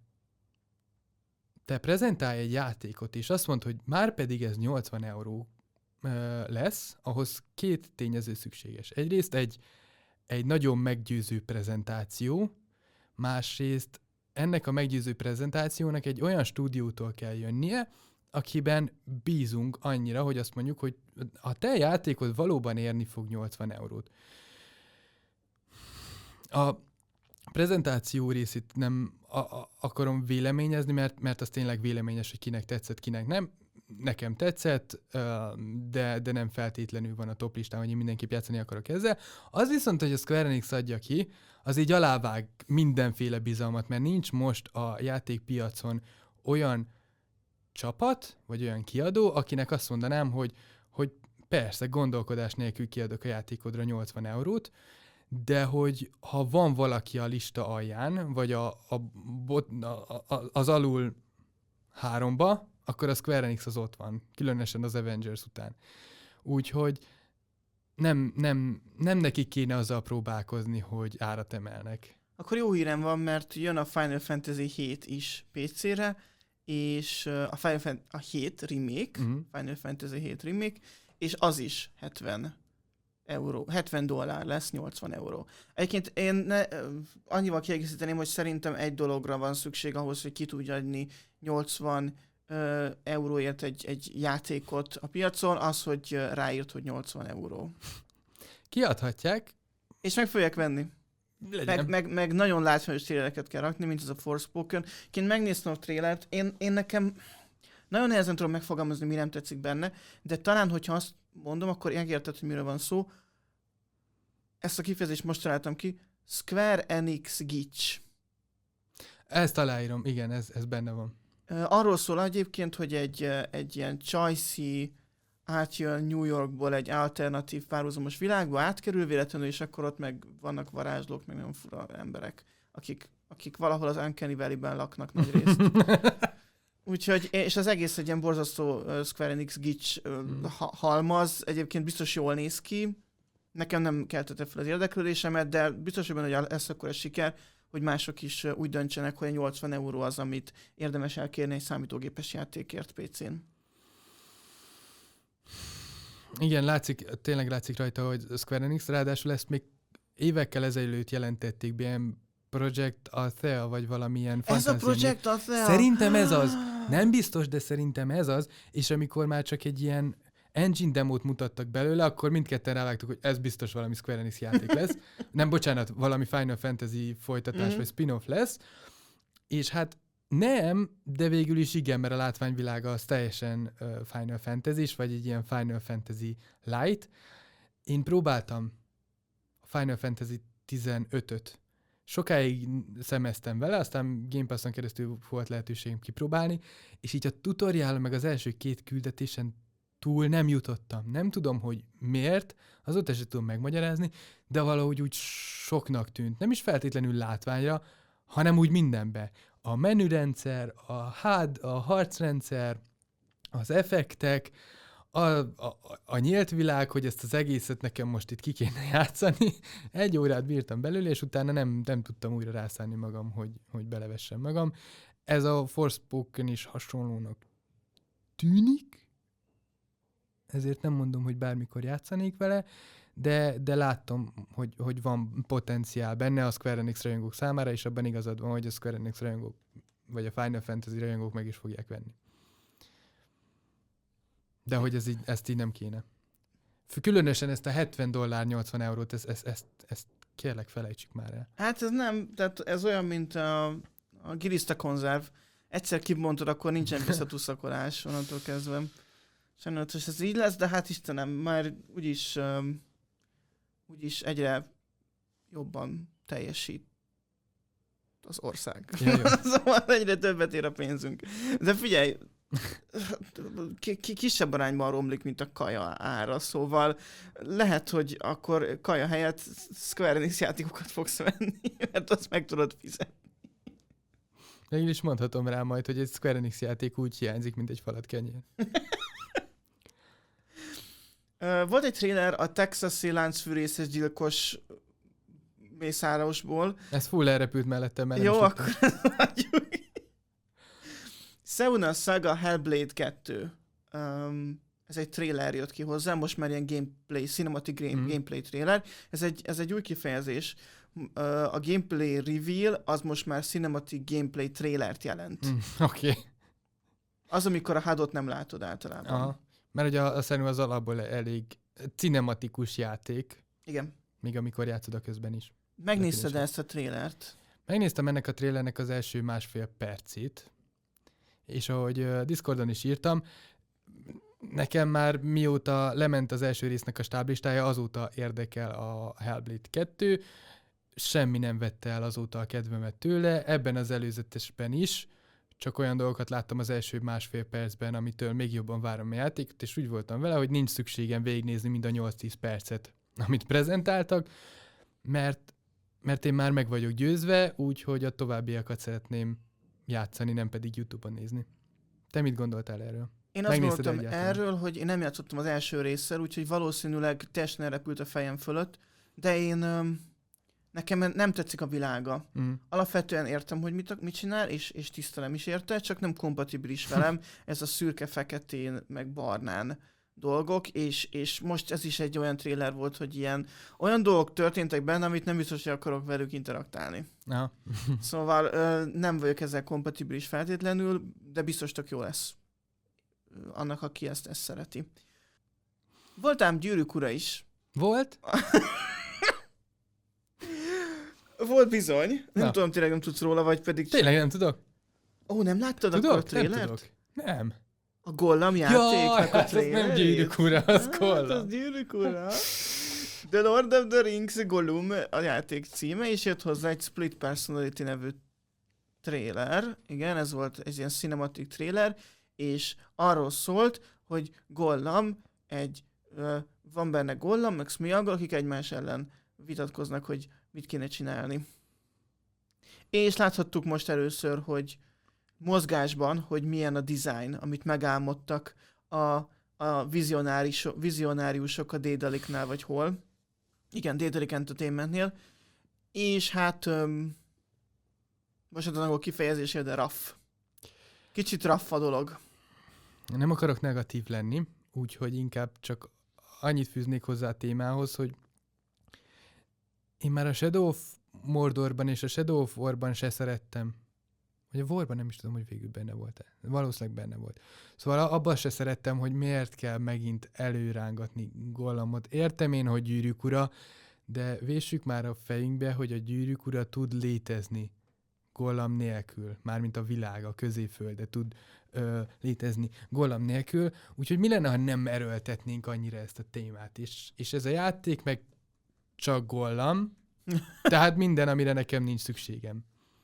te prezentálj egy játékot, és azt mondd, hogy már pedig ez nyolcvan euró ö, lesz, ahhoz két tényező szükséges. Egyrészt egy, egy nagyon meggyőző prezentáció, másrészt ennek a meggyőző prezentációnak egy olyan stúdiótól kell jönnie, akiben bízunk annyira, hogy azt mondjuk, hogy a te játékod valóban érni fog nyolcvan eurót. A prezentáció részét nem a- a- akarom véleményezni, mert, mert az tényleg véleményes, hogy kinek tetszett, kinek nem. Nekem tetszett, de, de nem feltétlenül van a top listán, hogy én mindenképp játszani akarok ezzel. Az viszont, hogy a Square Enix adja ki, az így alávág mindenféle bizalmat, mert nincs most a játékpiacon olyan csapat, vagy olyan kiadó, akinek azt mondanám, hogy, hogy persze, gondolkodás nélkül kiadok a játékodra nyolcvan eurót, de hogy ha van valaki a lista alján, vagy a, a, bot, a, a, az alul háromba, akkor a Square Enix az ott van, különösen az Avengers után. Úgyhogy nem, nem, nem nekik kéne azzal próbálkozni, hogy árat emelnek. Akkor jó hírem van, mert jön a Final Fantasy hét is pé cére, és uh, a Final Fantasy a hét remake, Uh-huh. Final Fantasy hét remake, és az is hetven euró, hetven dollár lesz, nyolcvan euró. Egyébként én ne, annyival kiegészíteném, hogy szerintem egy dologra van szükség ahhoz, hogy ki tudja adni nyolcvan uh, euróért egy, egy játékot a piacon, az, hogy uh, ráírt, hogy nyolcvan euró. Kiadhatják, És meg fogják venni. legyen. Meg, meg, meg nagyon látványos trélereket kell rakni, mint ez a Forspoken. Én megnéztem a trélert, én, én nekem nagyon nehezen tudom megfogalmazni, mi nem tetszik benne, de talán, hogyha azt mondom, akkor megérted, hogy miről van szó. Ezt a kifejezést most találtam ki. Square Enix Glitch. Ezt aláírom, igen, ez, ez benne van. Arról szól egyébként, hogy egy, egy ilyen csajszi átjön New Yorkból egy alternatív párhuzamos világba, átkerül véletlenül, és akkor ott meg vannak varázslók, meg nagyon fura emberek, akik, akik valahol az Uncanny Valley-ben laknak nagy részt. Úgyhogy, és az egész egy ilyen borzasztó uh, Square Enix Glitch uh, Mm. ha- halmaz, egyébként biztos jól néz ki, nekem nem keltette fel az érdeklődésemet, de biztos, hogy benne, hogy lesz akkor a siker, hogy mások is uh, úgy döntsenek, hogy a nyolcvan euró az, amit érdemes elkérni egy számítógépes játékért pé cén. Igen, látszik, tényleg látszik rajta, hogy Square Enix, ráadásul ezt még évekkel ezelőtt jelentették be, ilyen Project Athea, vagy valamilyen Ez a fantasy. Project Athea? Szerintem ez az. Nem biztos, de szerintem ez az. És amikor már csak egy ilyen engine demót mutattak belőle, akkor mindketten rávágtuk, hogy ez biztos valami Square Enix játék lesz. Nem, bocsánat, valami Final Fantasy folytatás, mm. vagy spin-off lesz. És hát nem, de végül is igen, mert a látványvilága az teljesen uh, Final Fantasy-s, vagy egy ilyen Final Fantasy Light. Én próbáltam a Final Fantasy tizenötöt. Sokáig szemeztem vele, aztán Game Passon keresztül volt lehetőségem kipróbálni, és így a tutoriál meg az első két küldetésen túl nem jutottam. Nem tudom, hogy miért, azóta sem tudom megmagyarázni, de valahogy úgy soknak tűnt. Nem is feltétlenül látványra, hanem úgy mindenbe. A menürendszer, a há dé, a harcrendszer, az effektek, a, a, a nyílt világ, hogy ezt az egészet nekem most itt ki kéne játszani. Egy órát bírtam belőle, és utána nem, nem tudtam újra rászállni magam, hogy, hogy belevessem magam. Ez a Forspoken is hasonlónak tűnik, ezért nem mondom, hogy bármikor játszanék vele, de, de láttam, hogy, hogy van potenciál benne a Square Enix rajongók számára, és abban igazad van, hogy a Square Enix rajongók, vagy a Final Fantasy rajongók meg is fogják venni. De hogy ez így, ezt így nem kéne. Különösen ezt a hetven dollár nyolcvan eurót, ezt, ezt, ezt, ezt kérlek felejtsük már el. Hát ez nem, tehát ez olyan, mint a, a giliszta konzerv. Egyszer kibontod, akkor nincsen visszatuszakolás onnantól kezdve. Sajnálatos ez így lesz, de hát Istenem, már úgyis, um, úgyis egyre jobban teljesít az ország. Szóval egyre többet ér a pénzünk. De figyelj, kisebb arányban romlik, mint a kaja ára, szóval lehet, hogy akkor kaja helyett Square Enix játékokat fogsz venni, mert azt meg tudod fizetni. Végül is mondhatom rá majd, hogy egy Square Enix játék úgy hiányzik, mint egy falat kenyér. Volt egy trailer a texasi láncfűrészes gyilkos mészárosból. Ez full elrepült mellettem, mert jó, akkor hagyjuk. Seuna Saga Hellblade kettő. Um, ez egy trailer jött ki hozzá, most már ilyen gameplay, cinematic game, mm. gameplay trailer. Ez egy, ez egy új kifejezés. Uh, a gameplay reveal az most már cinematic gameplay trailert jelent. Mm, Oké. Okay. Az, amikor a há dé-ot nem látod általában. Aha. Mert ugye a, a szerintem az alapból elég cinematikus játék. Igen. Még amikor játszod a közben is. Megnézted ezt a trailert? Megnéztem ennek a trailernek az első másfél percét, és ahogy uh, Discordon is írtam, nekem már mióta lement az első résznek a stáblistája, azóta érdekel a Hellblade kettő, semmi nem vette el azóta a kedvemet tőle, ebben az előzetesben is, csak olyan dolgokat láttam az első másfél percben, amitől még jobban várom a játékot, és úgy voltam vele, hogy nincs szükségem végignézni mind a nyolc-tíz percet, amit prezentáltak, mert, mert én már meg vagyok győzve, úgyhogy a továbbiakat szeretném játszani, nem pedig YouTube-on nézni. Te mit gondoltál erről? Én azt gondoltam erről, hogy én nem játszottam az első résszel, úgyhogy valószínűleg teljesen elrepült a fejem fölött, de én... Um... Nekem nem tetszik a világa. Mm. Alapvetően értem, hogy mit, mit csinál, és, és tisztelem is érte, csak nem kompatibilis velem ez a szürke-feketén, meg barnán dolgok, és, és most ez is egy olyan trailer volt, hogy ilyen olyan dolgok történtek benne, amit nem biztos, hogy akarok velük interaktálni. Aha. Szóval ö, nem vagyok ezzel kompatibilis feltétlenül, de biztos tök jó lesz annak, aki ezt, ezt szereti. Volt ám Gyűrűk ura is. Volt? Volt bizony. Nem Na. tudom, tényleg nem tudsz róla, vagy pedig... Tényleg nem tudok. Ó, nem láttad tudok? akkor a trailert? Nem tudok. Nem. A Gollam játéknak ja, a trailer? az nem Gyűrűk ura, az hát, Gollam. az Gyűrűk ura. The Lord of the Rings Gollum a játék címe, és jött hozzá egy Split Personality nevű trailer. Igen, ez volt egy ilyen cinematic trailer, és arról szólt, hogy Gollam egy... Uh, van benne Gollam, meg Smeagol, akik egymás ellen vitatkoznak, hogy mit kéne csinálni. És láthattuk most először, hogy mozgásban, hogy milyen a design, amit megálmodtak a, a vizionáriusok a Daedalic-nál, vagy hol. Igen, Daedalic Entertainmentnél. És hát öm, most az angol kifejezésé, de rough. Kicsit rough a dolog. Nem akarok negatív lenni, úgyhogy inkább csak annyit fűznék hozzá a témához, hogy én már a Shadow of Mordorban és a Shadow of Warban se szerettem. Vagy a Warban nem is tudom, hogy végül benne volt-e. Valószínűleg benne volt. Szóval abban se szerettem, hogy miért kell megint előrángatni Gollumot. Értem én, hogy Gyűrűk ura, de véssük már a fejünkbe, hogy a Gyűrűk ura tud létezni Gollum nélkül. Mármint a világ, a középfölde tud ö, létezni Gollum nélkül. Úgyhogy mi lenne, ha nem erőltetnénk annyira ezt a témát. És, és ez a játék meg csak Gollum, tehát minden, amire nekem nincs szükségem.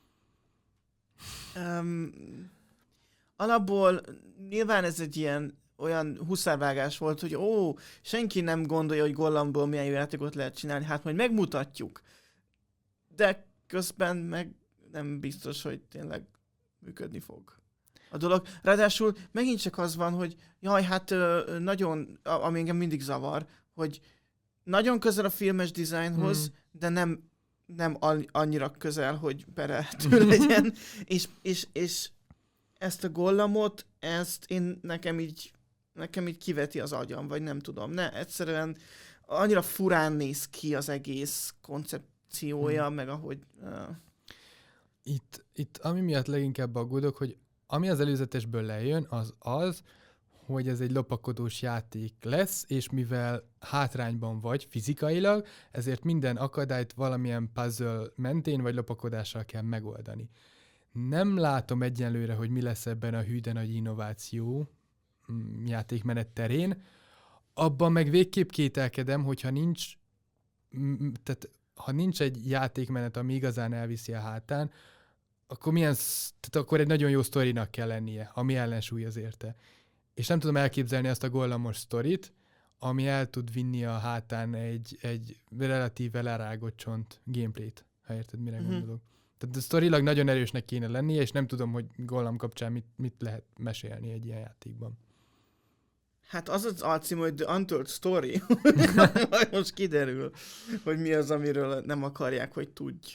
Um, alapból nyilván ez egy ilyen olyan huszárvágás volt, hogy ó, senki nem gondolja, hogy Gollumból milyen jó játékot lehet csinálni, hát majd megmutatjuk. De közben meg nem biztos, hogy tényleg működni fog a dolog. Ráadásul megint csak az van, hogy jaj, hát nagyon, ami engem mindig zavar, hogy nagyon közel a filmes dizájnhoz, hmm. de nem, nem annyira közel, hogy perelhető legyen. és, és, és ezt a Gollumot, ezt én nekem így, nekem így kiveti az agyam, vagy nem tudom. Ne, egyszerűen annyira furán néz ki az egész koncepciója, hmm. meg ahogy... Uh... Itt, itt ami miatt leginkább aggódok, hogy ami az előzetesből lejön, az az, hogy ez egy lopakodós játék lesz, és mivel hátrányban vagy fizikailag, ezért minden akadályt valamilyen puzzle mentén vagy lopakodással kell megoldani. Nem látom egyenlőre, hogy mi lesz ebben a hű de nagy innováció játékmenet terén. Abban meg végképp kételkedem, hogyha nincs, tehát ha nincs egy játékmenet, ami igazán elviszi a hátán, akkor, milyen, tehát akkor egy nagyon jó sztorinak kell lennie, ami ellensúly az érte. És nem tudom elképzelni azt a Gollumos sztorit, ami el tud vinni a hátán egy, egy relatíve lerágott csont gameplayt, ha érted, mire uh-huh. gondolok. Tehát a sztorilag nagyon erősnek kéne lennie, és nem tudom, hogy Gollum kapcsán mit, mit lehet mesélni egy ilyen játékban. Hát az az alcím, hogy The Untold Story. Most kiderül, hogy mi az, amiről nem akarják, hogy tudj.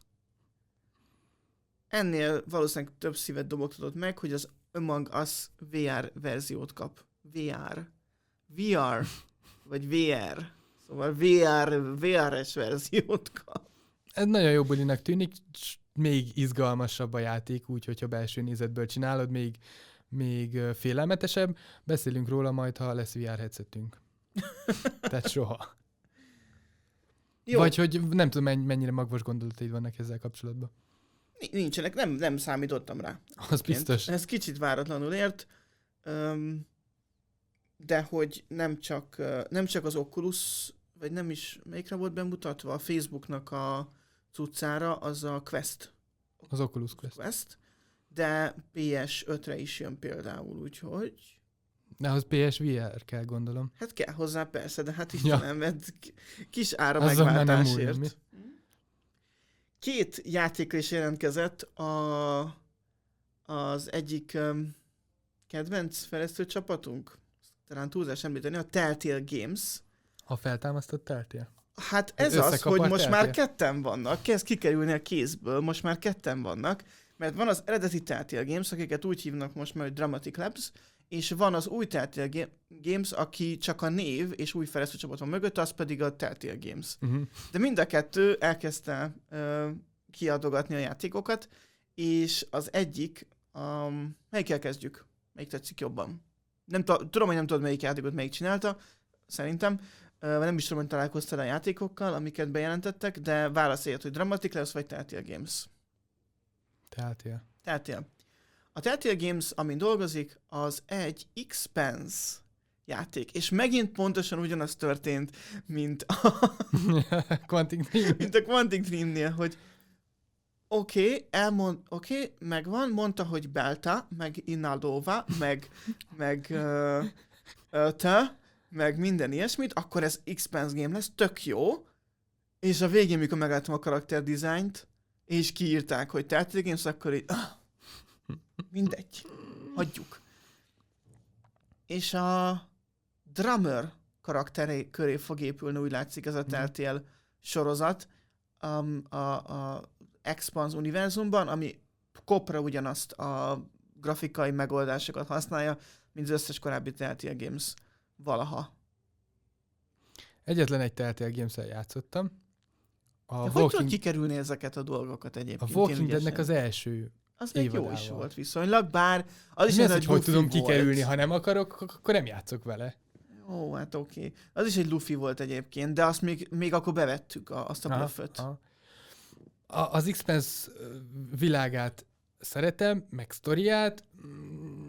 Ennél valószínűleg több szívet dobogtatott meg, hogy az Among Us vé er verziót kap. vé er. vé er. Vagy vé er. Szóval vé er, vé er-es verziót kap. Ez nagyon jó bulinak tűnik, még izgalmasabb a játék, úgy, hogyha belső nézetből csinálod, még, még félelmetesebb. Beszélünk róla majd, ha lesz vé er headsetünk. Tehát soha. Jó. Vagy hogy nem tudom, mennyire magvas gondolataid vannak ezzel kapcsolatban. Nincsenek, nem, nem számítottam rá. Az biztos. Ez kicsit váratlanul ért, de hogy nem csak, nem csak az Oculus, vagy nem is, melyikre volt bemutatva a Facebooknak a cuccára, az a Quest. Az Oculus Quest. Quest, de pé es ötre is jön például, úgyhogy... De ahhoz pé es vé er kell, gondolom. Hát kell hozzá persze, de hát Istenem, ja. Kis ára azon megváltásért. Két játékra is jelentkezett a, az egyik um, kedvenc fejlesztő csapatunk, talán túlzás említeni, a Telltale Games. A feltámasztott Telltale? Hát ez az, hogy most Telltale. Már ketten vannak, kezd kikerülni a kézből, most már ketten vannak, mert van az eredeti Telltale Games, akiket úgy hívnak most már, hogy Dramatic Labs, és van az új Telltale Games, aki csak a név és új fejlesztő csapat van mögött, az pedig a Telltale Games. Uh-huh. De mind a kettő elkezdte uh, kiadogatni a játékokat, és az egyik, um, melyikkel kezdjük? Melyik tetszik jobban? Nem t- tudom, hogy nem tudod, melyik játékot melyik csinálta, szerintem, uh, nem is tudom, hogy találkoztál a játékokkal, amiket bejelentettek, de válaszolj, hogy Dramatic Labs vagy Telltale Games. Telltale. Telltale. A Telltale Games, amin dolgozik, az egy Expanse játék. És megint pontosan ugyanaz történt, mint a Quantic Dream. mint a Quantic Dreamnél, hogy oké, okay, elmond, oké, okay, megvan, mondta, hogy Belta, meg Inaldova, meg, meg uh, uh, te, meg minden ilyesmit, akkor ez Expanse game lesz, tök jó, és a végén, mikor megláttam a karakterdizájnt, és kiírták, hogy Telltale Games, akkor így, ah, mindegy, hagyjuk. És a Drummer karakteré köré fog épülni, úgy látszik ez a Telltale sorozat um, a, a Expanse univerzumban, ami kopra ugyanazt a grafikai megoldásokat használja, mint az összes korábbi Telltale Games valaha. Egyetlen egy Telltale Games-el játszottam. A De Walking, hogy tudod kikerülni ezeket a dolgokat egyébként? a Walking ténylegesen? Deadnek az első Az még jó is évadával. volt viszonylag, bár az is Mi egy az, nagy hogy hogy tudom lufi kikerülni, volt. ha nem akarok, akkor nem játszok vele. Ó, hát oké. Okay. Az is egy lufi volt egyébként, de azt még, még akkor bevettük a, azt a Aha, bluffot. aha. A, az Expanse világát szeretem, meg sztoriát, mm,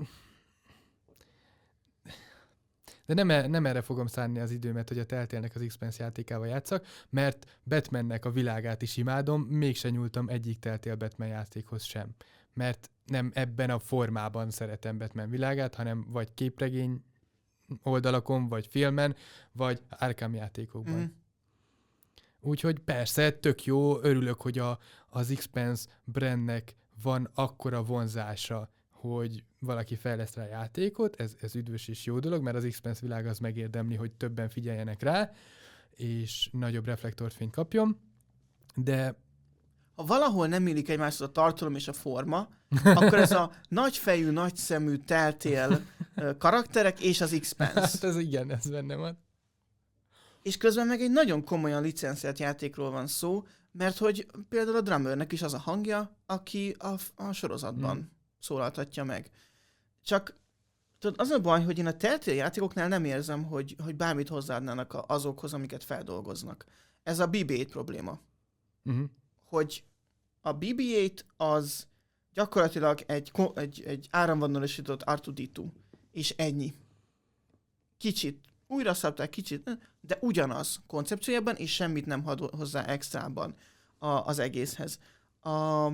de nem, e- nem erre fogom szánni az időmet, hogy a Telltale-nek az Expanse játékával játszak, mert Batmannek a világát is imádom, mégse nyúltam egyik Telltale Batman játékhoz sem. Mert nem ebben a formában szeretem Batman világát, hanem vagy képregény oldalakon, vagy filmen, vagy Arkham játékokban. Mm. Úgyhogy persze, tök jó, örülök, hogy a, az Expanse brandnek van akkora vonzása, hogy valaki fejleszt rá játékot, ez, ez üdvös és jó dolog, mert az Expanse világ az megérdemli, hogy többen figyeljenek rá, és nagyobb reflektorfényt kapjon, de Ha valahol nem illik egymáshoz a tartalom és a forma, akkor ez a nagyfejű, nagyszemű Telltale ö, karakterek és az Expanse. hát ez igen, ez benne van. És közben meg egy nagyon komolyan licenciált játékról van szó, mert hogy például a drummernek is az a hangja, aki a, a sorozatban Hmm. szólaltatja meg. Csak tudod, az a baj, hogy én a Telltale játékoknál nem érzem, hogy, hogy bármit hozzáadnának a- azokhoz, amiket feldolgoznak. Ez a bé bé hét probléma. Uh-huh. Hogy a bé bé hét az gyakorlatilag egy, ko- egy, egy áramvonalasított er kettő dé kettő, és ennyi. Kicsit újra szabták, kicsit, de ugyanaz koncepciójában, és semmit nem had hozzá extrában a, az egészhez. A,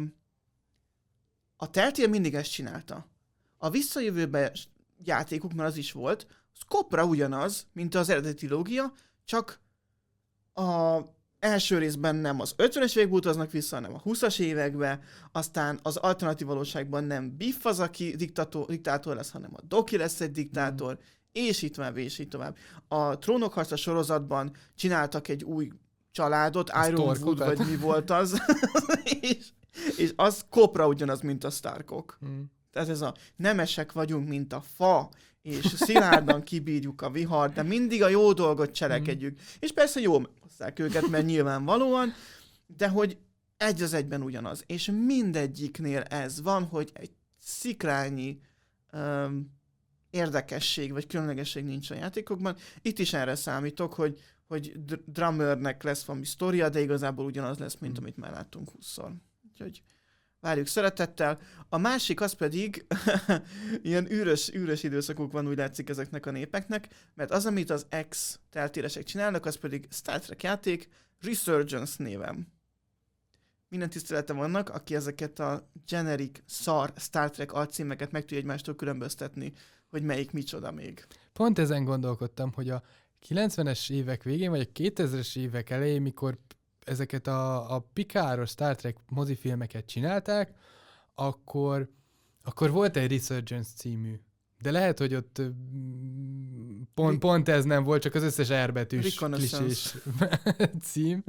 a Telltale mindig ezt csinálta. A visszajövőben játékuk, mert az is volt, szkopra ugyanaz, mint az eredeti trilógia, csak a első részben nem az ötvenes évekbe utaznak vissza, hanem a húszas évekbe, aztán az alternatív valóságban nem Biff az, aki diktató, diktátor lesz, hanem a Doki lesz egy diktátor, mm. és így tovább, és így tovább. A Trónokharca sorozatban csináltak egy új családot, Ironwood, vagy mi volt az, és, és az kopra ugyanaz, mint a Starkok. Mm. Tehát ez a nemesek vagyunk, mint a fa, és szilárdan kibírjuk a vihar, de mindig a jó dolgot cselekedjük. Mm. És persze jól meghozzák őket, mert nyilvánvalóan, de hogy egy az egyben ugyanaz. És mindegyiknél ez van, hogy egy szikrányi um, érdekesség, vagy különlegesség nincs a játékokban. Itt is erre számítok, hogy, hogy drummernek lesz valami sztoria, de igazából ugyanaz lesz, mint amit már láttunk húszszor. Úgyhogy várjuk szeretettel. A másik az pedig ilyen űrös, űrös időszakuk van, úgy látszik ezeknek a népeknek, mert az, amit az ex-teltéresek csinálnak, az pedig Star Trek játék Resurgence névem. Minden tiszteletem vannak, aki ezeket a generic szar Star Trek alcímeket meg tudja egymástól különböztetni, hogy melyik micsoda még. Pont ezen gondolkodtam, hogy a kilencvenes évek végén, vagy a kétezres évek elején, mikor ezeket a, a Picard-os Star Trek mozifilmeket csinálták, akkor, akkor volt egy Resurgence című. De lehet, hogy ott pont, pont ez nem volt, csak az összes erbetűs klisés cím.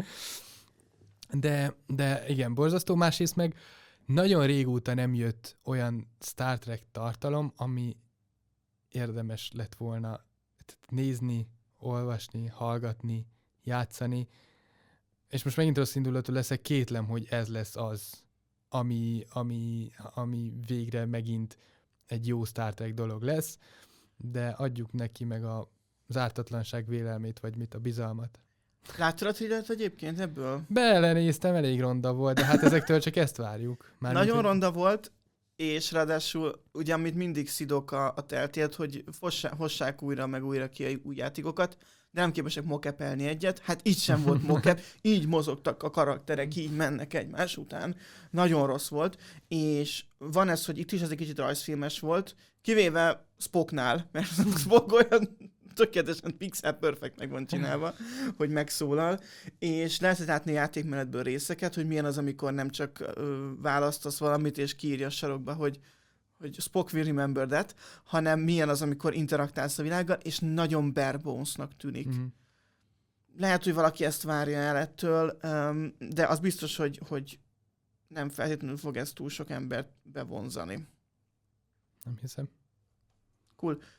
De, de igen, borzasztó. Másrészt meg nagyon régóta nem jött olyan Star Trek tartalom, ami érdemes lett volna nézni, olvasni, hallgatni, játszani. És most megint rossz indulatú leszek, kétlem, hogy ez lesz az, ami, ami, ami végre megint egy jó Star Trek dolog lesz, de adjuk neki meg a, az ártatlanság vélelmét, vagy mit, a bizalmat. Láttad a trillert egyébként ebből? Belenéztem, elég ronda volt, de hát ezektől csak ezt várjuk. Már Nagyon mint, ronda hogy... volt, és ráadásul ugye, amit mindig szidok a, a Telltale-t, hogy hossák, hossák újra, meg újra ki a új játékokat, de nem képesek mokepelni egyet. Hát így sem volt mokep, így mozogtak a karakterek, így mennek egymás után. Nagyon rossz volt, és van ez, hogy itt is ez egy kicsit rajzfilmes volt, kivéve Spocknál, mert Spock olyan tökéletesen pixel perfect meg van csinálva, hogy megszólal, és lehet látni játékmenetből részeket, hogy milyen az, amikor nem csak ö, választasz valamit, és kiírja a sarokba, hogy, hogy Spock will remember that, hanem milyen az, amikor interaktálsz a világgal, és nagyon bare bones-nak tűnik. Mm-hmm. Lehet, hogy valaki ezt várja el ettől, um, de az biztos, hogy, hogy nem feltétlenül fog ez túl sok embert bevonzani. Nem hiszem. Cool.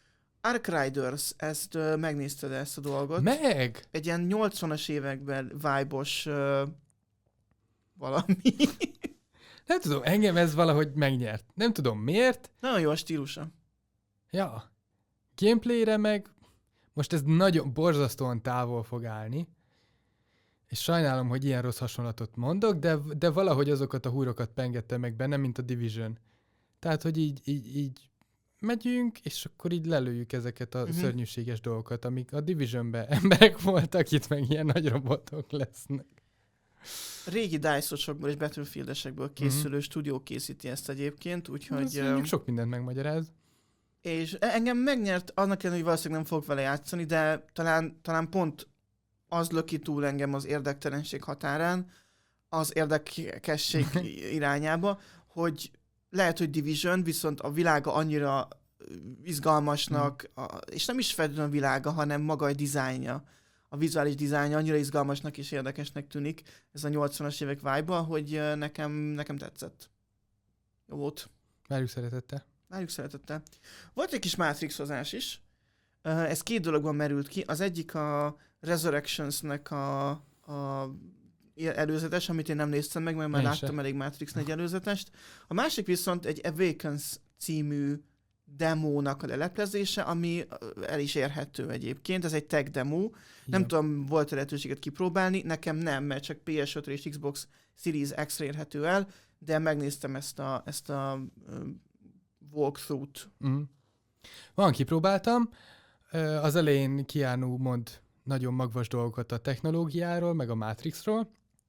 Ark Riders, ezt uh, megnézted ezt a dolgot? Meg! Egy ilyen nyolcvanas években vibe-os uh, valami. Nem tudom, engem ez valahogy megnyert. Nem tudom miért. Nagyon jó a stílusa. Ja. Gameplayre meg most ez nagyon borzasztóan távol fog állni. És sajnálom, hogy ilyen rossz hasonlatot mondok, de, de valahogy azokat a húrokat pengette meg benne, mint a Division. Tehát, hogy így, így, így megyünk, és akkor így lelőjük ezeket a uh-huh. szörnyűséges dolgokat, amik a Divisionben emberek voltak, itt meg ilyen nagy robotok lesznek. Régi DICE-osokból és Battlefield-esekből készülő uh-huh. stúdió készíti ezt egyébként, úgyhogy... Ez uh, sok mindent megmagyaráz. És engem megnyert, annak ellenére, hogy valószínűleg nem fogok vele játszani, de talán, talán pont az löki túl engem az érdektelenség határán, az érdekesség irányába, hogy lehet, hogy Division, viszont a világa annyira izgalmasnak, hmm. a, és nem is feltétlenül a világa, hanem maga a dizájnja, a vizuális dizájnja annyira izgalmasnak és érdekesnek tűnik, ez a nyolcvanas évek vibe-ba, hogy nekem, nekem tetszett. Jó volt. Várjuk szeretettel. Várjuk szeretettel. Volt egy kis Matrixozás is. Ez két dologban merült ki. Az egyik a Resurrections-nek a, a előzetes, amit én nem néztem meg, mert már én láttam sem. Elég Matrix négy előzetest. A másik viszont egy Awakens című demónak a leleplezése, ami el is érhető egyébként. Ez egy tech demo. Igen. Nem tudom, volt lehetőséget kipróbálni, nekem nem, mert csak pé es ötre és Xbox Series X-re érhető el, de megnéztem ezt a, ezt a walkthrough-t. Mm. Van, kipróbáltam. Az elején Keanu mond nagyon magvas dolgokat a technológiáról, meg a Matrixról,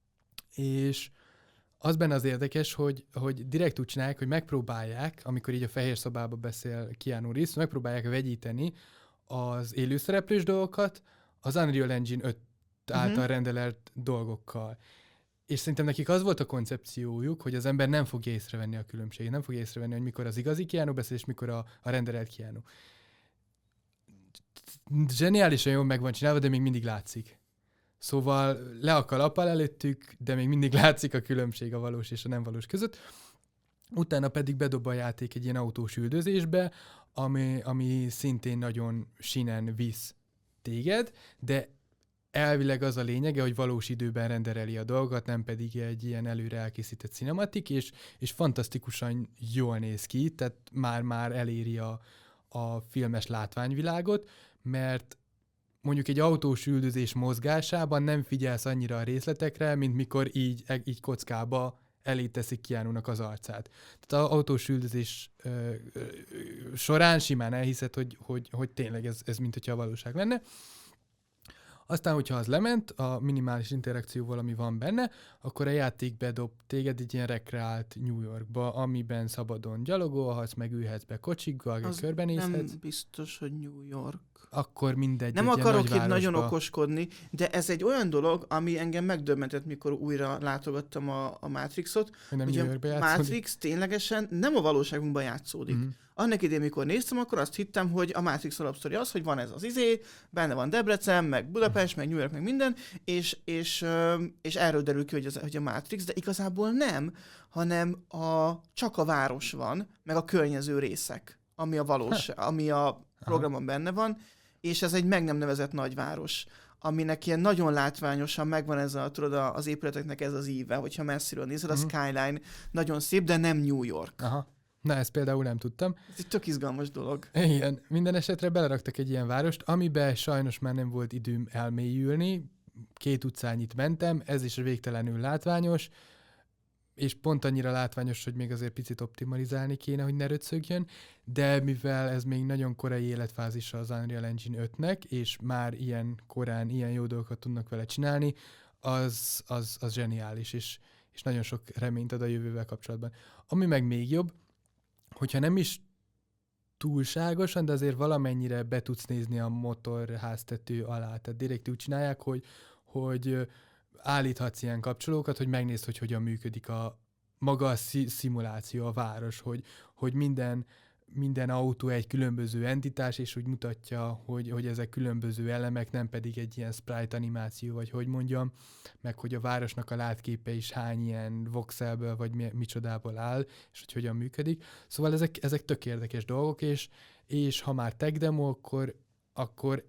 és az benne az érdekes, hogy, hogy direkt úgy csinálják, hogy megpróbálják, amikor így a fehér szobába beszél Keanu Reeves, megpróbálják vegyíteni az élőszereplős dolgokat az Unreal Engine öt által uh-huh. rendelert dolgokkal. És szerintem nekik az volt a koncepciójuk, hogy az ember nem fogja észrevenni a különbséget, nem fogja észrevenni, hogy mikor az igazi Keanu beszél, és mikor a, a rendelert Keanu. Zseniálisan jól meg van csinálva, de még mindig látszik. Szóval le a kalappal előttük, de még mindig látszik a különbség a valós és a nem valós között. Utána pedig bedob a játék egy ilyen autós üldözésbe, ami, ami szintén nagyon sinen visz téged, de elvileg az a lényege, hogy valós időben rendereli a dolgot, nem pedig egy ilyen előre elkészített cinematik, és, és fantasztikusan jól néz ki, tehát már-már eléri a, a filmes látványvilágot, mert mondjuk egy autós üldözés mozgásában nem figyelsz annyira a részletekre, mint mikor így, így kockába elé teszik Keanunak az arcát. Tehát az autós üldözés ö, ö, során simán elhiszed, hogy, hogy, hogy tényleg ez, ez mint hogyha a valóság lenne. Aztán, hogyha az lement, a minimális interakcióval, ami van benne, akkor a játék bedob téged egy ilyen rekreált New Yorkba, amiben szabadon gyalogolhatsz, meg ülhetsz be kocsikkal, körbenézhetsz. Nem biztos, hogy New York. Akkor mindegy. Nem akarok itt nagyon okoskodni, de ez egy olyan dolog, ami engem megdöbbentett, mikor újra látogattam a, a Matrixot. Hogy a Matrix ténylegesen nem a valóságunkban játszódik. Mm-hmm. Annak idején, mikor néztem, akkor azt hittem, hogy a Matrix alapsztori az, hogy van ez az izé, benne van Debrecen, meg Budapest, meg New York, meg minden, és, és, és erről derül ki, hogy, az, hogy a Matrix, de igazából nem, hanem a, csak a város van, meg a környező részek, ami a valós, ami a programon benne van, és ez egy meg nem nevezett nagyváros, aminek ilyen nagyon látványosan megvan ez a, tudod, az épületeknek ez az íve, hogyha messziről nézed, a skyline nagyon szép, de nem New York. Aha. Na, ezt például nem tudtam. Ez egy tök izgalmas dolog. Igen, minden esetre beleraktak egy ilyen várost, amiben sajnos már nem volt időm elmélyülni. Két utcányit mentem, ez is végtelenül látványos, és pont annyira látványos, hogy még azért picit optimalizálni kéne, hogy ne röcögjön, de mivel ez még nagyon korai életfázisa az Unreal Engine ötnek, és már ilyen korán ilyen jó dolgokat tudnak vele csinálni, az, az, az zseniális, és, és nagyon sok reményt ad a jövővel kapcsolatban. Ami meg még jobb, hogyha nem is túlságosan, de azért valamennyire be tudsz nézni a motorháztető alá. Tehát direkt úgy csinálják, hogy, hogy állíthatsz ilyen kapcsolókat, hogy megnézd, hogy hogyan működik a maga a szi- szimuláció, a város, hogy, hogy minden minden autó egy különböző entitás, és úgy mutatja, hogy, hogy ezek különböző elemek, nem pedig egy ilyen sprite animáció, vagy hogy mondjam, meg hogy a városnak a látképe is hány ilyen voxelből, vagy mi, micsodából áll, és hogy hogyan működik. Szóval ezek, ezek tök érdekes dolgok, és, és ha már tech demo, akkor, akkor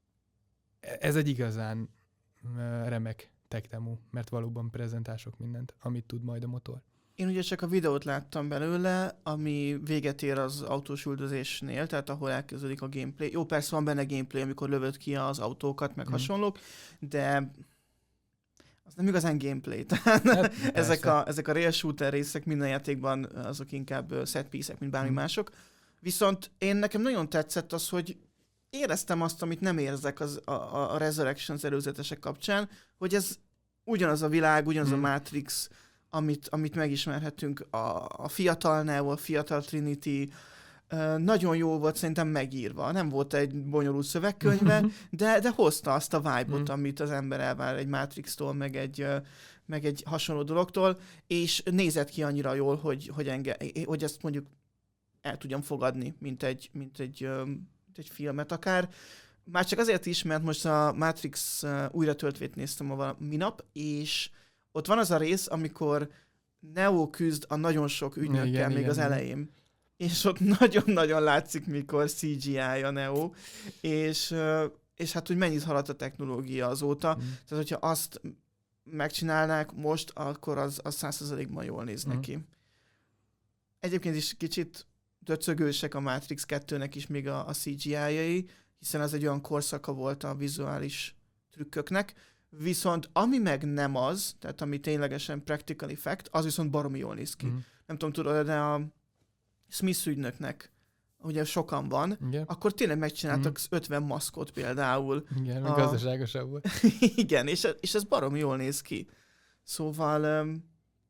ez egy igazán remek tech demo, mert valóban prezentál sok mindent, amit tud majd a motor. Én ugye csak a videót láttam belőle, ami véget ér az autós üldözésnél, tehát ahol elkezdődik a gameplay. Jó, persze van benne gameplay, amikor lövöd ki az autókat, meg mm. hasonlók, de az nem igazán gameplay. Tehát hát, ezek, a, ezek a rail shooter részek minden játékban azok inkább set piece-ek, mint bármi mm. mások. Viszont én nekem nagyon tetszett az, hogy éreztem azt, amit nem érzek az, a, a Resurrections előzetesek kapcsán, hogy ez ugyanaz a világ, ugyanaz mm. a Matrix, amit, amit megismerhetünk, a, a fiatal Neo, a fiatal Trinity, uh, nagyon jó volt szerintem megírva. Nem volt egy bonyolult szövegkönyve, de, de hozta azt a vibe-ot, mm. amit az ember elvár egy Matrix-tól, meg egy, uh, meg egy hasonló dologtól, és nézett ki annyira jól, hogy, hogy, enge, hogy ezt mondjuk el tudjam fogadni, mint egy, mint egy, um, mint egy filmet akár. Már csak azért is, mert most a Matrix uh, újratöltvét néztem a minap, és ott van az a rész, amikor Neo küzd a nagyon sok ügynökkel igen, még igen, az igen. elején. És ott nagyon-nagyon látszik, mikor cé gé í a Neo, és, és hát, hogy mennyit haladt a technológia azóta. Mm. Tehát, hogyha azt megcsinálnák most, akkor az, az száz százalékban jól néz mm. neki. Egyébként is kicsit döcögősek a Matrix kettőnek is még a, a cé gé í-jai, hiszen az egy olyan korszaka volt a vizuális trükköknek. Viszont ami meg nem az, tehát ami ténylegesen practical effect, az viszont baromi jól néz ki. Mm. Nem tudom, tudod, de a Smith ügynöknek, ugye sokan van, igen. akkor tényleg megcsináltak mm. ötven maszkot például. Igen, a... gazdaságosabb volt. Igen, és, és ez baromi jól néz ki. Szóval... Um...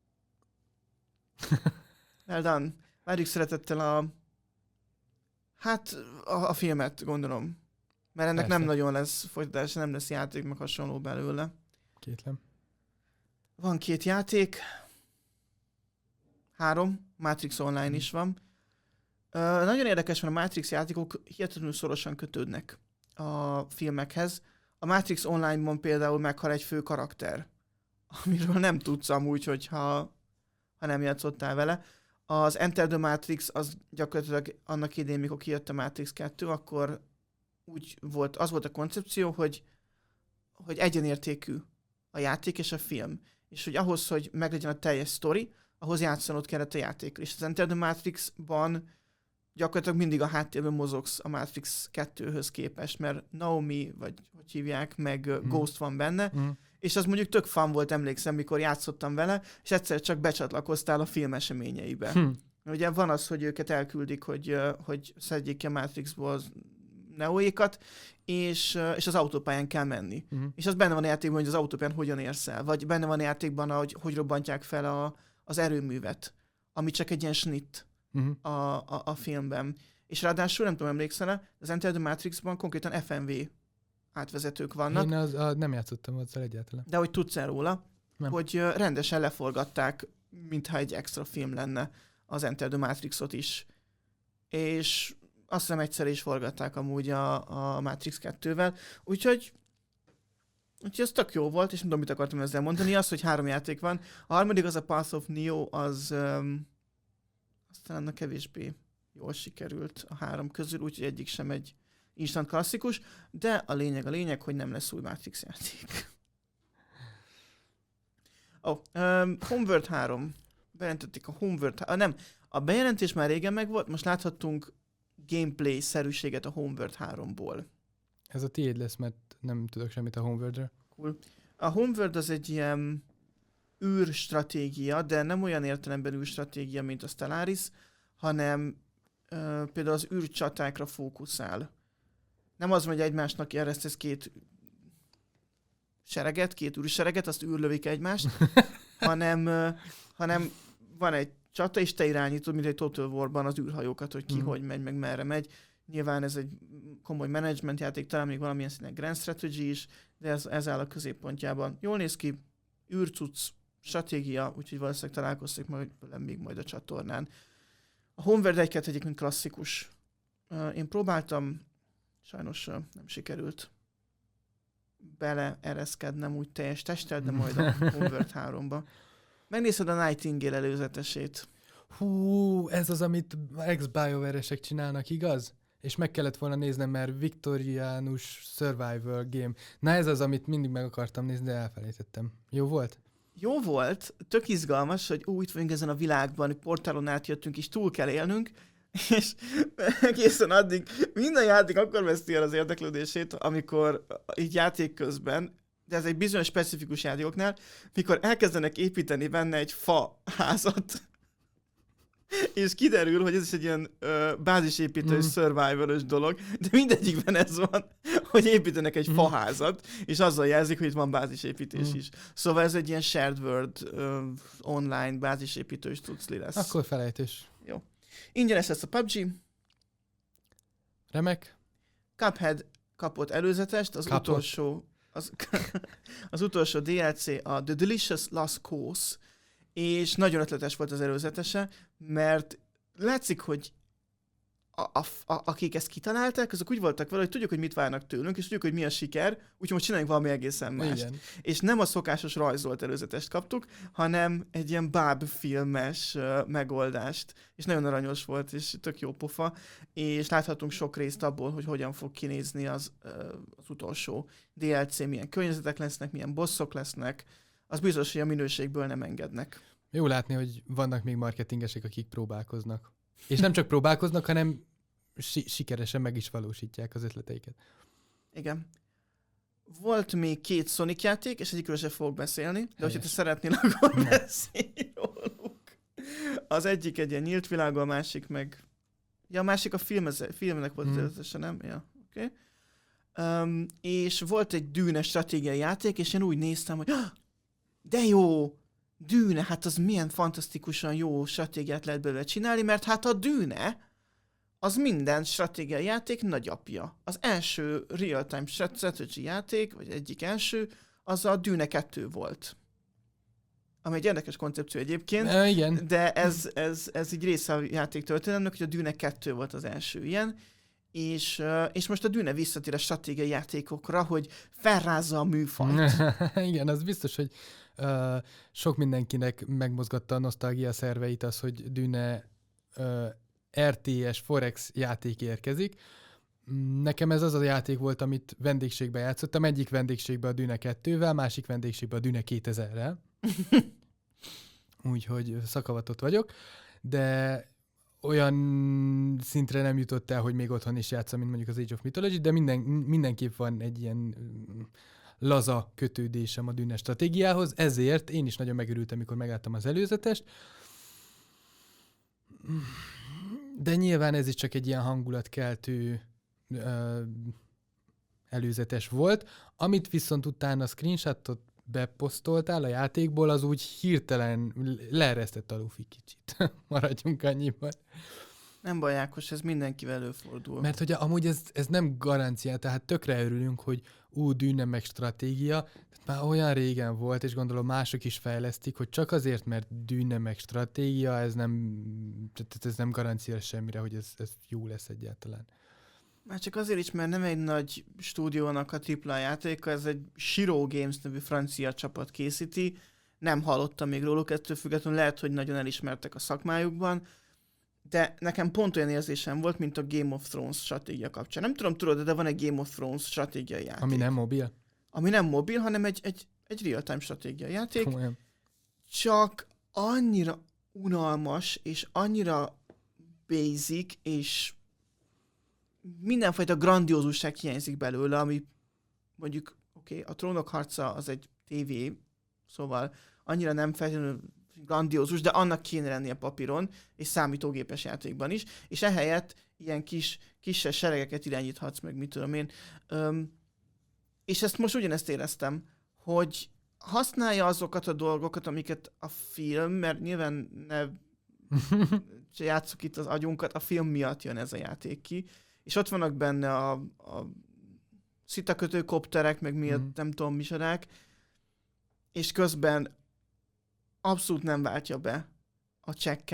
well done. Várjuk szeretettel a... Hát a, a filmet, gondolom. Mert ennek persze. nem nagyon lesz folytatása, nem lesz játék, meg hasonló belőle. Kétlem. Van két játék. Három. Matrix Online mm. is van. Uh, nagyon érdekes, mert a Matrix játékok hihetetlenül szorosan kötődnek a filmekhez. A Matrix Online-ban például meghal egy fő karakter, amiről nem tudsz amúgy, hogyha ha nem játszottál vele. Az Enter the Matrix az gyakorlatilag annak idén, mikor kijött a Matrix kettő, akkor úgy volt, az volt a koncepció, hogy, hogy egyenértékű a játék és a film. És hogy ahhoz, hogy meglegyen a teljes sztori, ahhoz játszanod kellett a játékra. És az Enter the Matrix-ban gyakorlatilag mindig a háttérben mozogsz a Matrix kettőhöz képest, mert Naomi, vagy hogy hívják, meg mm. Ghost van benne, mm. és az mondjuk tök fun volt, emlékszem, mikor játszottam vele, és egyszer csak becsatlakoztál a film eseményeibe. Mm. Ugye van az, hogy őket elküldik, hogy, hogy szedjék ki a Matrixból az Neoékat, és, és az autópályán kell menni. Uh-huh. És az benne van a játékban, hogy az autópályán hogyan érsz el. Vagy benne van a játékban, hogy hogy robbantják fel a, az erőművet, ami csak egy ilyen snitt uh-huh. a, a, a filmben. És ráadásul, nem tudom, emlékszel-e, az Enter the Matrixban konkrétan ef em vé átvezetők vannak. Én az, a, nem játszottam azzal egyáltalán. De hogy tudsz-e róla, nem. hogy rendesen leforgatták, mintha egy extra film lenne az Enter the Matrixot is. És azt hiszem egyszer is forgatták amúgy a, a Matrix kettővel, úgyhogy, úgyhogy ez tök jó volt, és nem tudom, mit akartam ezzel mondani, az, hogy három játék van. A harmadik az a Path of Neo, az um, aztán annak kevésbé jól sikerült a három közül, úgyhogy egyik sem egy instant klasszikus, de a lényeg a lényeg, hogy nem lesz új Matrix játék. Ó, oh, um, Homeworld három. Bejelentették a Homeworld három. Ah, nem, a bejelentés már régen megvolt, most láthattunk gameplay-szerűséget a Homeworld háromból. Ez a tiéd lesz, mert nem tudok semmit a Homeworld-re. Cool. A Homeworld az egy ilyen űrstratégia, de nem olyan értelemben űrstratégia, mint a Stellaris, hanem uh, például az űrcsatákra fókuszál. Nem az, hogy egymásnak eresztesz két sereget, két űrsereget, azt űrlövik egymást, hanem, uh, hanem van egy csata, és te irányítod, mint egy Total War-ban az űrhajókat, hogy ki mm. hogy megy, meg merre megy. Nyilván ez egy komoly management játék, talán még valamilyen színen grand strategy is, de ez, ez áll a középpontjában. Jól néz ki, űrcucc, stratégia, úgyhogy valószínűleg találkoztak majd, még majd a csatornán. A A Homeworld egy kettő egyébként klasszikus. Uh, én próbáltam, sajnos uh, nem sikerült beleereszkednem úgy teljes testtel, de majd a Homeworld háromba. Megnézted a Nightingale előzetesét. Hú, ez az, amit ex-BioWare-esek csinálnak, igaz? És meg kellett volna néznem, mert Viktoriánus Survival Game. Na ez az, amit mindig meg akartam nézni, de elfelejtettem. Jó volt? Jó volt, tök izgalmas, hogy ú, itt vagyunk ezen a világban, portálon átjöttünk, és túl kell élnünk, és egészen addig minden játék akkor veszti el az érdeklődését, amikor így játék közben, de ez egy bizonyos specifikus játékoknál, mikor elkezdenek építeni benne egy fa házat, és kiderül, hogy ez is egy ilyen uh, bázisépítő, mm. survival-ös dolog, de mindegyikben ez van, hogy építenek egy mm. faházat, és azzal jelzik, hogy itt van bázisépítés mm. is. Szóval ez egy ilyen shared world uh, online bázisépítős tucli lesz. Akkor felejtés. Jó. Ingyenes lesz a pé u bé gé. Remek. Cuphead kapott előzetest, az kapott. utolsó az, az utolsó dé el cé a The Delicious Last Course, és nagyon ötletes volt az előzetese, mert látszik, hogy a, a, a, akik ezt kitalálták, azok úgy voltak vele, hogy tudjuk, hogy mit várnak tőlünk, és tudjuk, hogy mi a siker, úgyhogy most csináljunk valami egészen más. Igen. És nem a szokásos rajzolt előzetest kaptuk, hanem egy ilyen báb filmes uh, megoldást, és nagyon aranyos volt, és tök jó pofa, és láthatunk sok részt abból, hogy hogyan fog kinézni az, uh, az utolsó dé el cé, milyen környezetek lesznek, milyen bosszok lesznek, az biztos, hogy a minőségből nem engednek. Jó látni, hogy vannak még marketingesek, akik próbálkoznak. És nem csak próbálkoznak, hanem si- sikeresen meg is valósítják az ötleteiket. Igen. Volt még két Sonic játék, és egyikről sem fogok beszélni, de Helyes. hogyha te szeretnél, akkor beszélj róluk. Az egyik egy ilyen nyílt világ, a másik meg... Ja, a másik a filmez... filmnek volt hmm. az nem? Ja, oké. Okay. Um, és volt egy Dűne stratégiai játék, és én úgy néztem, hogy de jó! Dűne, hát az milyen fantasztikusan jó stratégiát lehet belőle csinálni, mert hát a Dűne az minden stratégiai játék nagyapja. Az első real-time strategy játék, vagy egyik első, az a Dűne kettő volt. Ami egy érdekes koncepció egyébként, e, igen. de ez, ez, ez így része a játék történelmnek, hogy a Dűne kettő volt az első ilyen, és, és most a Dűne visszatér a stratégiai játékokra, hogy felrázza a műfajt. Igen, az biztos, hogy uh, sok mindenkinek megmozgatta a nosztalgia szerveit az, hogy Dűne uh, er té es Forex játék érkezik. Nekem ez az a játék volt, amit vendégségbe játszottam. Egyik vendégségbe a Dűne kettővel, másik vendégségbe a Dűne kétezerrel. Úgyhogy szakavatott vagyok, de olyan szintre nem jutott el, hogy még otthon is játszom, mint mondjuk az Age of Mythology, de minden, mindenképp van egy ilyen laza kötődésem a Dűne stratégiához, ezért én is nagyon megörültem, amikor megálltam az előzetest. De nyilván ez is csak egy ilyen hangulatkeltő ö, előzetes volt. Amit viszont utána screenshotot beposztoltál a játékból, az úgy hirtelen leeresztett a lufi kicsit. Maradjunk annyiban. Nem baj, Ákos, ez mindenkivel előfordul. Mert hogy amúgy ez, ez nem garancia, tehát tökre örülünk, hogy ú, Dűne meg stratégia, tehát már olyan régen volt, és gondolom mások is fejlesztik, hogy csak azért, mert Dűne meg stratégia, ez nem, tehát ez nem garancia semmire, hogy ez, ez jó lesz egyáltalán. Már csak azért is, mert nem egy nagy stúdiónak a tripla játéka, ez egy Shiro Games nevű francia csapat készíti, nem hallottam még róluk, ettől függetlenül lehet, hogy nagyon elismertek a szakmájukban, de nekem pont olyan érzésem volt, mint a Game of Thrones stratégia kapcsán. Nem tudom, tudod, de van egy Game of Thrones stratégiai játék. Ami nem mobil? Ami nem mobil, hanem egy, egy, egy real-time stratégiai játék. Komolyan. Csak annyira unalmas, és annyira basic, és mindenfajta grandiózusság hiányzik belőle, ami mondjuk, oké, okay, a Trónok harca az egy tévé, szóval annyira nem feltétlenül grandiózus, de annak kéne lennie papíron, és számítógépes játékban is, és ehelyett ilyen kis, kisebb seregeket irányíthatsz meg, mit tudom én. Öm, és ezt most ugyanezt éreztem, hogy használja azokat a dolgokat, amiket a film, mert nyilván ne játsszuk itt az agyunkat, a film miatt jön ez a játék ki, és ott vannak benne a, a szitakötőkopterek, meg miatt mm. nem tudom misodák, és közben abszolút nem váltja be a csekket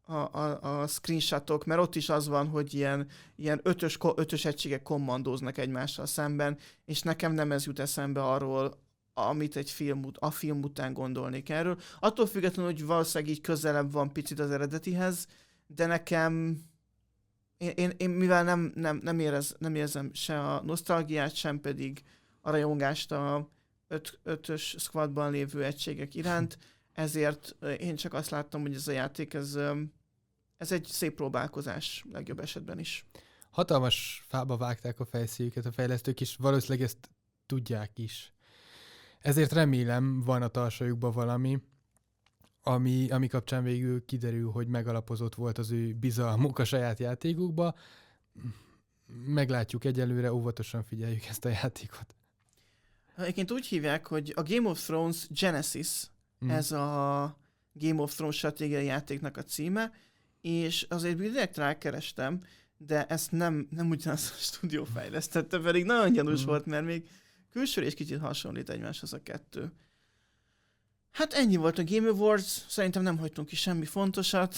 a, a, a screenshotok, mert ott is az van, hogy ilyen, ilyen ötös, ötös egységek kommandóznak egymással szemben, és nekem nem ez jut eszembe arról, amit egy film, a film után gondolnék erről. Attól függetlenül, hogy valószínűleg így közelebb van picit az eredetihez, de nekem, én, én, én mivel nem, nem, nem, érez, nem érzem se a nosztalgiát, sem pedig a rajongást a öt, ötös squadban lévő egységek iránt, ezért én csak azt láttam, hogy ez a játék, ez, ez egy szép próbálkozás legjobb esetben is. Hatalmas fába vágták a fejszéjüket a fejlesztők, és valószínűleg ezt tudják is. Ezért remélem, van a tarsajukban valami, ami, ami kapcsán végül kiderül, hogy megalapozott volt az ő bizalmuk a saját játékukba. Meglátjuk egyelőre, óvatosan figyeljük ezt a játékot. Egyébként úgy hívják, hogy a Game of Thrones Genesis, mm. ez a Game of Thrones stratégiai játéknak a címe, és azért direkt rákerestem, de ezt nem, nem ugyanaz a stúdió fejlesztette, pedig nagyon gyanús mm. volt, mert még külsőre is kicsit hasonlít egymáshoz a kettő. Hát ennyi volt a Game Awards, szerintem nem hagytunk ki semmi fontosat.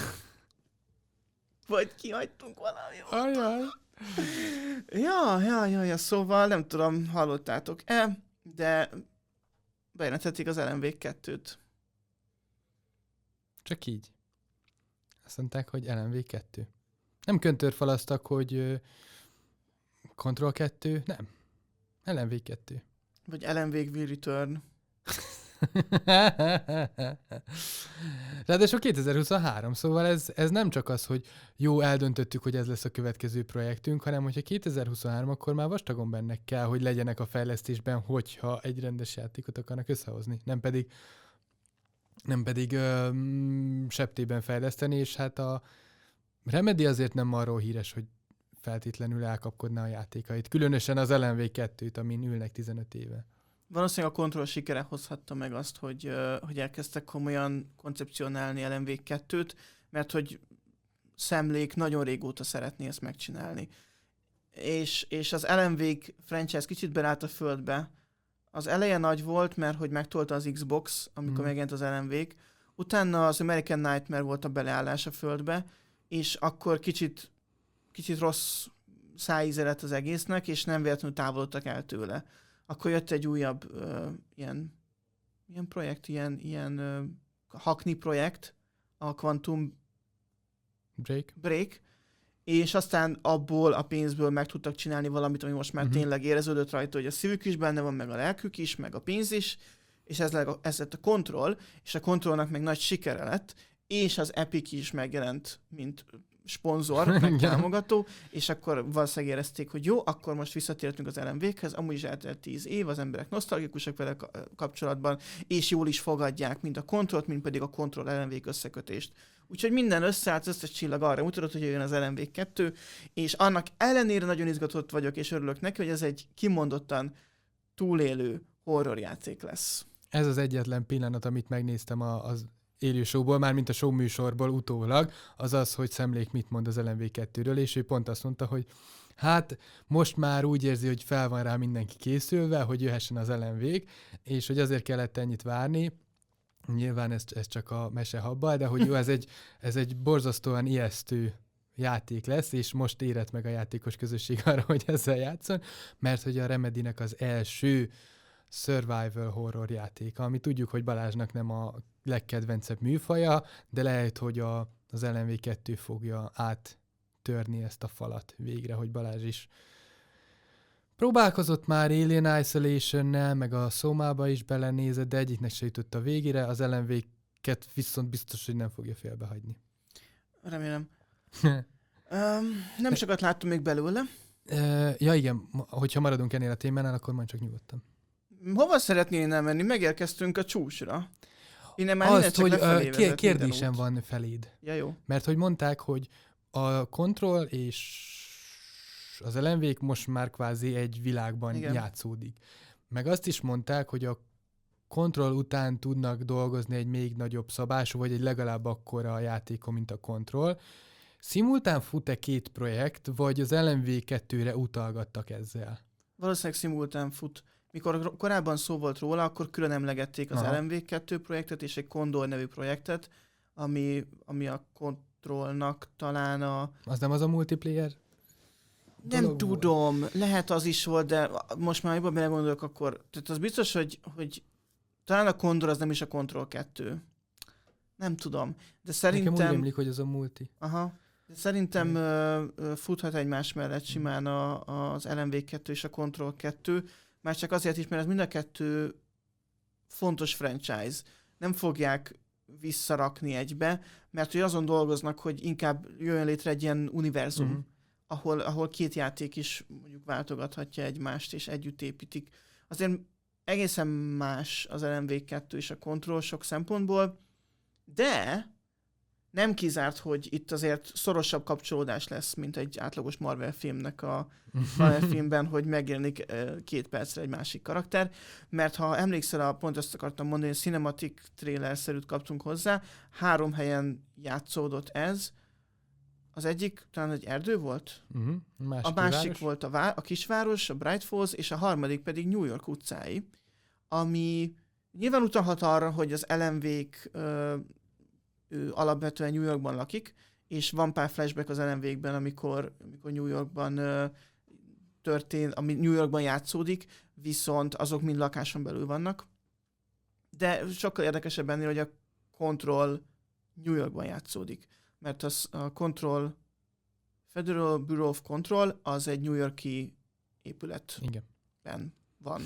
Vagy kihagytunk valami. Ajaj. Ja, ja, ja, ja, szóval nem tudom, hallottátok-e, de bejelentették az el em vé kettőt. Csak így. Azt mondták, hogy el em vé kettő. Nem köntörfalasztak, hogy uh, Control kettő, nem. el em vé kettő. Vagy el em vé will return. Ráadásul kétezer-huszonhárom, szóval ez, ez nem csak az, hogy jó, eldöntöttük, hogy ez lesz a következő projektünk, hanem hogyha kétezer-huszonhárom, akkor már vastagon benne kell, hogy legyenek a fejlesztésben, hogyha egy rendes játékot akarnak összehozni, nem pedig nem pedig ö, septében fejleszteni, és hát a Remedy azért nem arról híres, hogy feltétlenül elkapkodná a játékait. Különösen az el em vé kettőt, amin ülnek tizenöt éve. Valószínűleg a Control sikere hozhatta meg azt, hogy, hogy elkezdtek komolyan koncepcionálni el em vé kettőt, mert hogy Szemlék nagyon régóta szeretné ezt megcsinálni. És, és az el em vé franchise kicsit beállt a földbe. Az eleje nagy volt, mert hogy megtolta az Xbox, amikor mm. megjelent az el em vé-k. Utána az American Nightmare volt a beleállás a földbe, és akkor kicsit, kicsit rossz szájíze lett az egésznek, és nem véletlenül távolodtak el tőle. Akkor jött egy újabb uh, ilyen, ilyen projekt, ilyen, ilyen uh, Hackney projekt, a Quantum Break. Break, és aztán abból a pénzből meg tudtak csinálni valamit, ami most már uh-huh. tényleg éreződött rajta, hogy a szívük is benne van, meg a lelkük is, meg a pénz is, és ez, leg, ez lett a Control, és a Controlnak meg nagy sikere lett, és az Epic is megjelent, mint szponzor, meg támogató, és akkor valószínűleg érezték, hogy jó, akkor most visszatértünk az el em vé-khez, amúgy is eltelt tíz év, az emberek nosztalgikusak vele kapcsolatban, és jól is fogadják, mind a Controlt, mind pedig a Control el em vé összekötést. Úgyhogy minden összeállt, az összes csillag arra mutatott, hogy jön az el em vé kettő, és annak ellenére nagyon izgatott vagyok, és örülök neki, hogy ez egy kimondottan túlélő horrorjáték lesz. Ez az egyetlen pillanat, amit megnéztem a, az élő showból, már mint a show műsorból utólag, az az, hogy Szemlék mit mond az el em vé kettőről, és ő pont azt mondta, hogy hát most már úgy érzi, hogy fel van rá mindenki készülve, hogy jöhessen az el em vé-k, és hogy azért kellett ennyit várni. Nyilván ez, ez csak a mesehabbal, de hogy jó, ez egy, ez egy borzasztóan ijesztő játék lesz, és most érett meg a játékos közösség arra, hogy ezzel játszon, mert hogy a Remedynek az első survival horror játéka, ami tudjuk, hogy Balázsnak nem a legkedvencebb műfaja, de lehet, hogy a, az el em vé kettő fogja áttörni ezt a falat végre, hogy Balázs is próbálkozott már Alien Isolation-nel, meg a Szómába is belenézett, de egyiknek se jutott a végére, az el em vé-ket viszont biztos, hogy nem fogja félbehagyni. Remélem. um, nem sokat láttam még belőle. Uh, ja igen, hogyha maradunk ennél a témánál, akkor majd csak nyugodtan. Hova szeretnél nem menni? Megérkeztünk a csúcsra. Innen már azt, hogy uh, kér- kérdésem út. van feléd. Ja, jó. Mert hogy mondták, hogy a Control és az el em vé-k most már kvázi egy világban igen. játszódik. Meg azt is mondták, hogy a Control után tudnak dolgozni egy még nagyobb szabású, vagy egy legalább akkora a játékon, mint a Control. Szimultán fut-e két projekt, vagy az el em vé kettőre utalgattak ezzel? Valószínűleg szimultán fut. Mikor korábban szó volt róla, akkor külön emlegették az Aha. el em vé kettő projektet és egy Condor nevű projektet, ami, ami a kontrollnak talán a... Az nem az a multiplayer? Nem tudom, volt. Lehet az is volt, de most már jobban belegondolok, akkor... Tehát az biztos, hogy, hogy talán a Condor az nem is a Control kettő. Nem tudom, de szerintem... Nekem úgy emlik, hogy az a multi. Aha. De szerintem uh, futhat egymás mellett simán a, az el em vé kettő és a Control kettő, már csak azért is, mert ez mind a kettő fontos franchise. Nem fogják visszarakni egybe, mert hogy azon dolgoznak, hogy inkább jöjjön létre egy ilyen univerzum, uh-huh. ahol, ahol két játék is mondjuk váltogathatja egymást, és együtt építik. Azért egészen más az el em vé kettő és a Control sok szempontból, de nem kizárt, hogy itt azért szorosabb kapcsolódás lesz, mint egy átlagos Marvel filmnek a Marvel filmben, hogy megjelenik két percre egy másik karakter, mert ha emlékszel, a pont ezt akartam mondani, hogy cinematic trailer-szerűt kaptunk hozzá, három helyen játszódott ez, az egyik talán egy erdő volt, uh-huh. a másik város. volt a, vá- a kisváros, a Bright Falls, és a harmadik pedig New York utcái, ami nyilván utalhat arra, hogy az el em vé-k ö, ő alapvetően New Yorkban lakik, és van pár flashback az el em vé-kben, amikor, amikor New Yorkban ö, történt, ami New Yorkban játszódik, viszont azok mind lakáson belül vannak. De sokkal érdekesebb ennél, hogy a Control New Yorkban játszódik, mert az, a Control, Federal Bureau of Control az egy New York-i épületben Igen. van.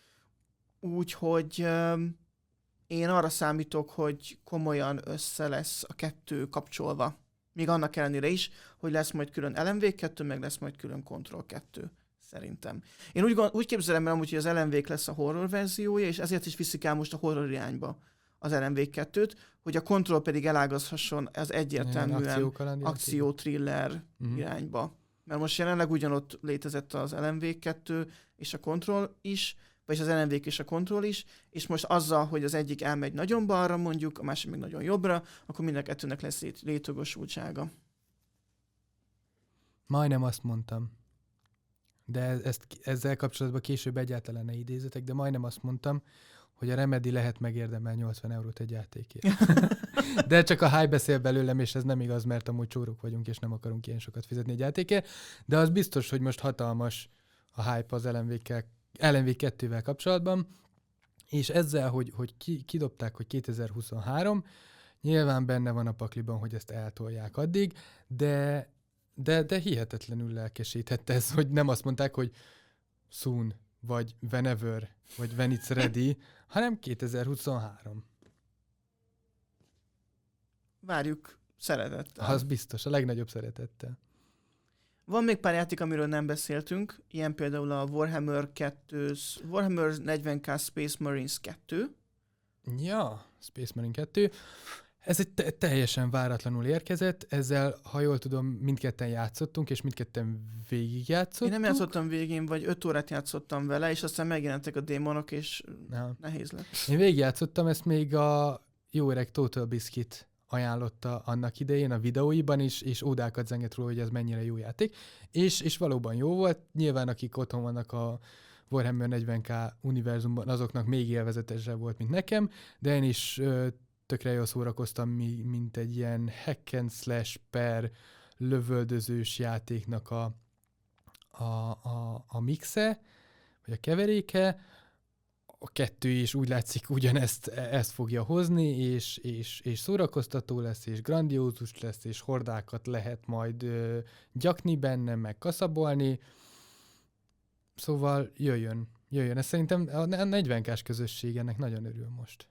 Úgyhogy én arra számítok, hogy komolyan össze lesz a kettő kapcsolva. Még annak ellenére is, hogy lesz majd külön el em vé kettő, meg lesz majd külön Control kettő, szerintem. Én úgy, úgy képzelem el amúgy, hogy az el em vé lesz a horror verziója, és ezért is viszik el most a horror irányba az el em vé kettőt, hogy a Control pedig elágazhasson az egyértelműen akció-thriller uh-huh. irányba. Mert most jelenleg ugyanott létezett az el em vé kettő és a Control is, vagy az el em vé-k és a Control is, és most azzal, hogy az egyik elmegy nagyon balra mondjuk, a másik meg nagyon jobbra, akkor mind a kettőnek lesz lét- létjogosultsága. Majdnem azt mondtam. De ezt, ezzel kapcsolatban később egyáltalán ne idézetek, de majdnem azt mondtam, hogy a Remedy lehet megérdemel nyolcvan eurót egy játékért. De csak a hype beszél belőlem, és ez nem igaz, mert amúgy csórok vagyunk, és nem akarunk ilyen sokat fizetni egy játékért. De az biztos, hogy most hatalmas a hype az el em vé-kkel el em vé kettővel kapcsolatban, és ezzel, hogy, hogy ki, kidobták, hogy kétezer-huszonhárom, nyilván benne van a pakliban, hogy ezt eltolják addig, de, de, de hihetetlenül lelkesített ez, hogy nem azt mondták, hogy soon, vagy whenever, vagy when it's ready, hanem kétezer-huszonhárom. Várjuk szeretettel. Az biztos, a legnagyobb szeretettel. Van még pár játék, amiről nem beszéltünk, ilyen például a Warhammer kettő, Warhammer negyven ká Space Marines kettő. Ja, Space Marine kettő. Ez egy te- teljesen váratlanul érkezett, ezzel, ha jól tudom, mindketten játszottunk, és mindketten végigjátszottuk. Én nem játszottam végén, vagy öt órát játszottam vele, és aztán megjelentek a démonok, és ja. nehéz lett. Én végigjátszottam, ezt még a jó öreg Total Biscuit ajánlotta annak idején a videóiban is, és ódákat zengett róla, hogy ez mennyire jó játék. És, és valóban jó volt. Nyilván akik otthon vannak a Warhammer negyven ká univerzumban, azoknak még élvezetesebb volt, mint nekem, de én is ö, tökre jól szórakoztam, mi, mint egy ilyen hack and slash per lövöldözős játéknak a, a, a, a mixe, vagy a keveréke. A kettő is úgy látszik ugyanezt ezt fogja hozni, és, és, és szórakoztató lesz, és grandiózus lesz, és hordákat lehet majd ö, gyakni benne, meg kaszabolni. Szóval jöjjön, jöjjön. Ez szerintem a negyven kás közösség ennek nagyon örül most.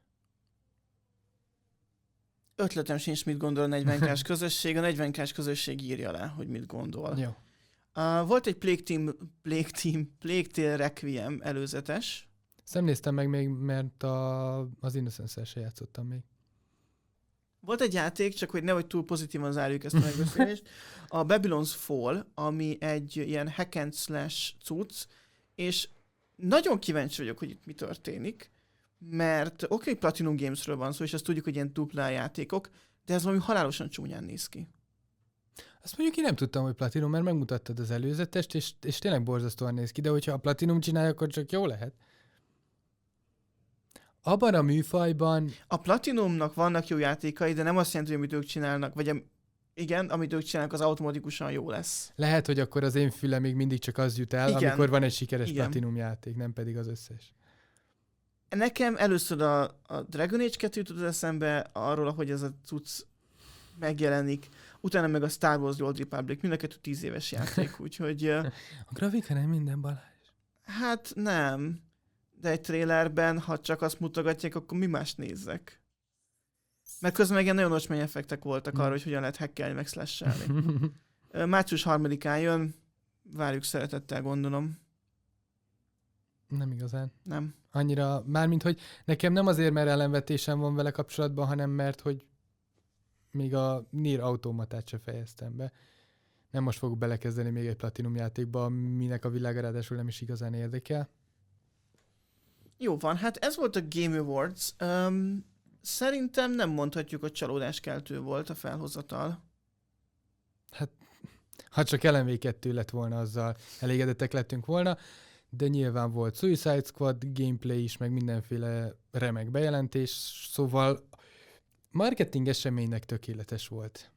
Ötletem sincs, mit gondol a negyven kás közösség. A negyven kás közösség írja le, hogy mit gondol. Jó. Uh, volt egy Plague Team, Plague Team, Plague Tale Requiem előzetes. Ezt nem néztem meg még, mert a, az Innocence-el se játszottam még. Volt egy játék, csak hogy nehogy túl pozitívan zárjuk ezt a megbeszélést, a Babylon's Fall, ami egy ilyen hack and slash cucc, és nagyon kíváncsi vagyok, hogy itt mi történik, mert oké, okay, Platinum Gamesről van szó, és azt tudjuk, hogy ilyen dupla játékok, de ez valami halálosan csúnyán néz ki. Azt mondjuk én nem tudtam, hogy Platinum, mert megmutattad az előzetest, és, és tényleg borzasztóan néz ki, de hogyha a Platinum csinálja, akkor csak jó lehet. abban a műfajban... A Platinumnak vannak jó játékai, de nem azt jelenti, hogy amit ők csinálnak, vagy am- igen, amit ők csinálnak, az automatikusan jó lesz. Lehet, hogy akkor az én fülem még mindig csak az jut el, Igen. amikor van egy sikeres Igen. Platinum játék, nem pedig az összes. Nekem először a, a Dragon Age kettő jutott eszembe arról, hogy ez a cucc megjelenik, utána meg a Star Wars The Old Republic, mind a kettő tíz éves játék, úgyhogy... ö, A grafika nem minden, Balázs. Hát nem, de egy trailerben, ha csak azt mutogatják, akkor mi más nézzek? Mert közben meg ilyen nagyon ocsmány effektek voltak arra, hogy hogyan lehet hackelni, meg slashelni. Ö, Március harmadikán jön, várjuk szeretettel, gondolom. Nem igazán. Nem. Annyira, mármint, hogy nekem nem azért, mert ellenvetésem van vele kapcsolatban, hanem mert, hogy még a Nier Automatát se fejeztem be. Nem most fogok belekezdeni még egy Platinum játékba, minek a világa ráadásul nem is igazán érdekel. Jó van, hát ez volt a Game Awards. Um, szerintem nem mondhatjuk, hogy csalódáskeltő volt a felhozatal. Ha csak el em vé kettő lett volna, azzal elégedettek lettünk volna, de nyilván volt Suicide Squad gameplay is, meg mindenféle remek bejelentés, szóval marketing eseménynek tökéletes volt.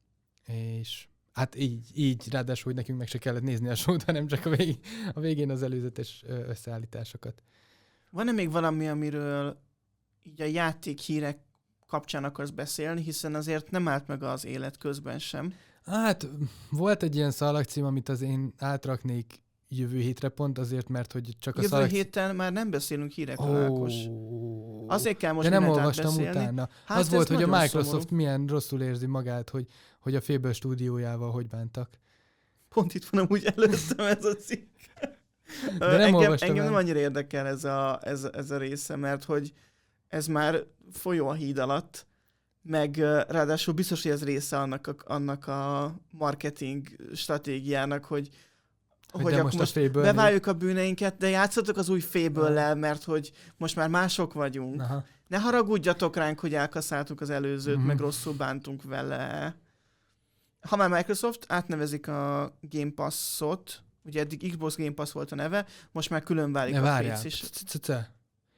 És hát így, így ráadásul, hogy nekünk meg se kellett nézni a show-t, hanem csak a végén, a végén az előzetes ö, összeállításokat. Van-e még valami, amiről így a játék hírek kapcsán akarsz beszélni, hiszen azért nem állt meg az élet közben sem. Hát volt egy ilyen szalagcím, amit az én átraknék jövő hétre pont azért, mert hogy csak a Jövő szalagcím... héten már nem beszélünk hírekről, Ó, Ákos. Azért kell most de nem mindent olvastam átbeszélni. utána. Hát az ez volt, hogy a nagyon Microsoft szomorú. milyen rosszul érzi magát, hogy, hogy a Fable stúdiójával hogy bántak. Pont itt van amúgy előttem ez a cikk. De nem engem, olvastam engem el. nem annyira érdekel ez a, ez, ez a része, mert hogy ez már folyó a híd alatt, meg ö, ráadásul biztos, hogy ez része annak a, annak a marketing stratégiának, hogy, Hogy, hogy de akkor most a most Fable... beváljuk a bűneinket, de játszatok az új Fable-lel, mert hogy most már mások vagyunk. Aha. Ne haragudjatok ránk, hogy elkaszáltuk az előzőt, Mhm. meg rosszul bántunk vele. Ha már Microsoft átnevezik a Game Pass-ot, ugye eddig Xbox Game Pass volt a neve, most már külön válik Ne a várjál. pé cés. C-c-c.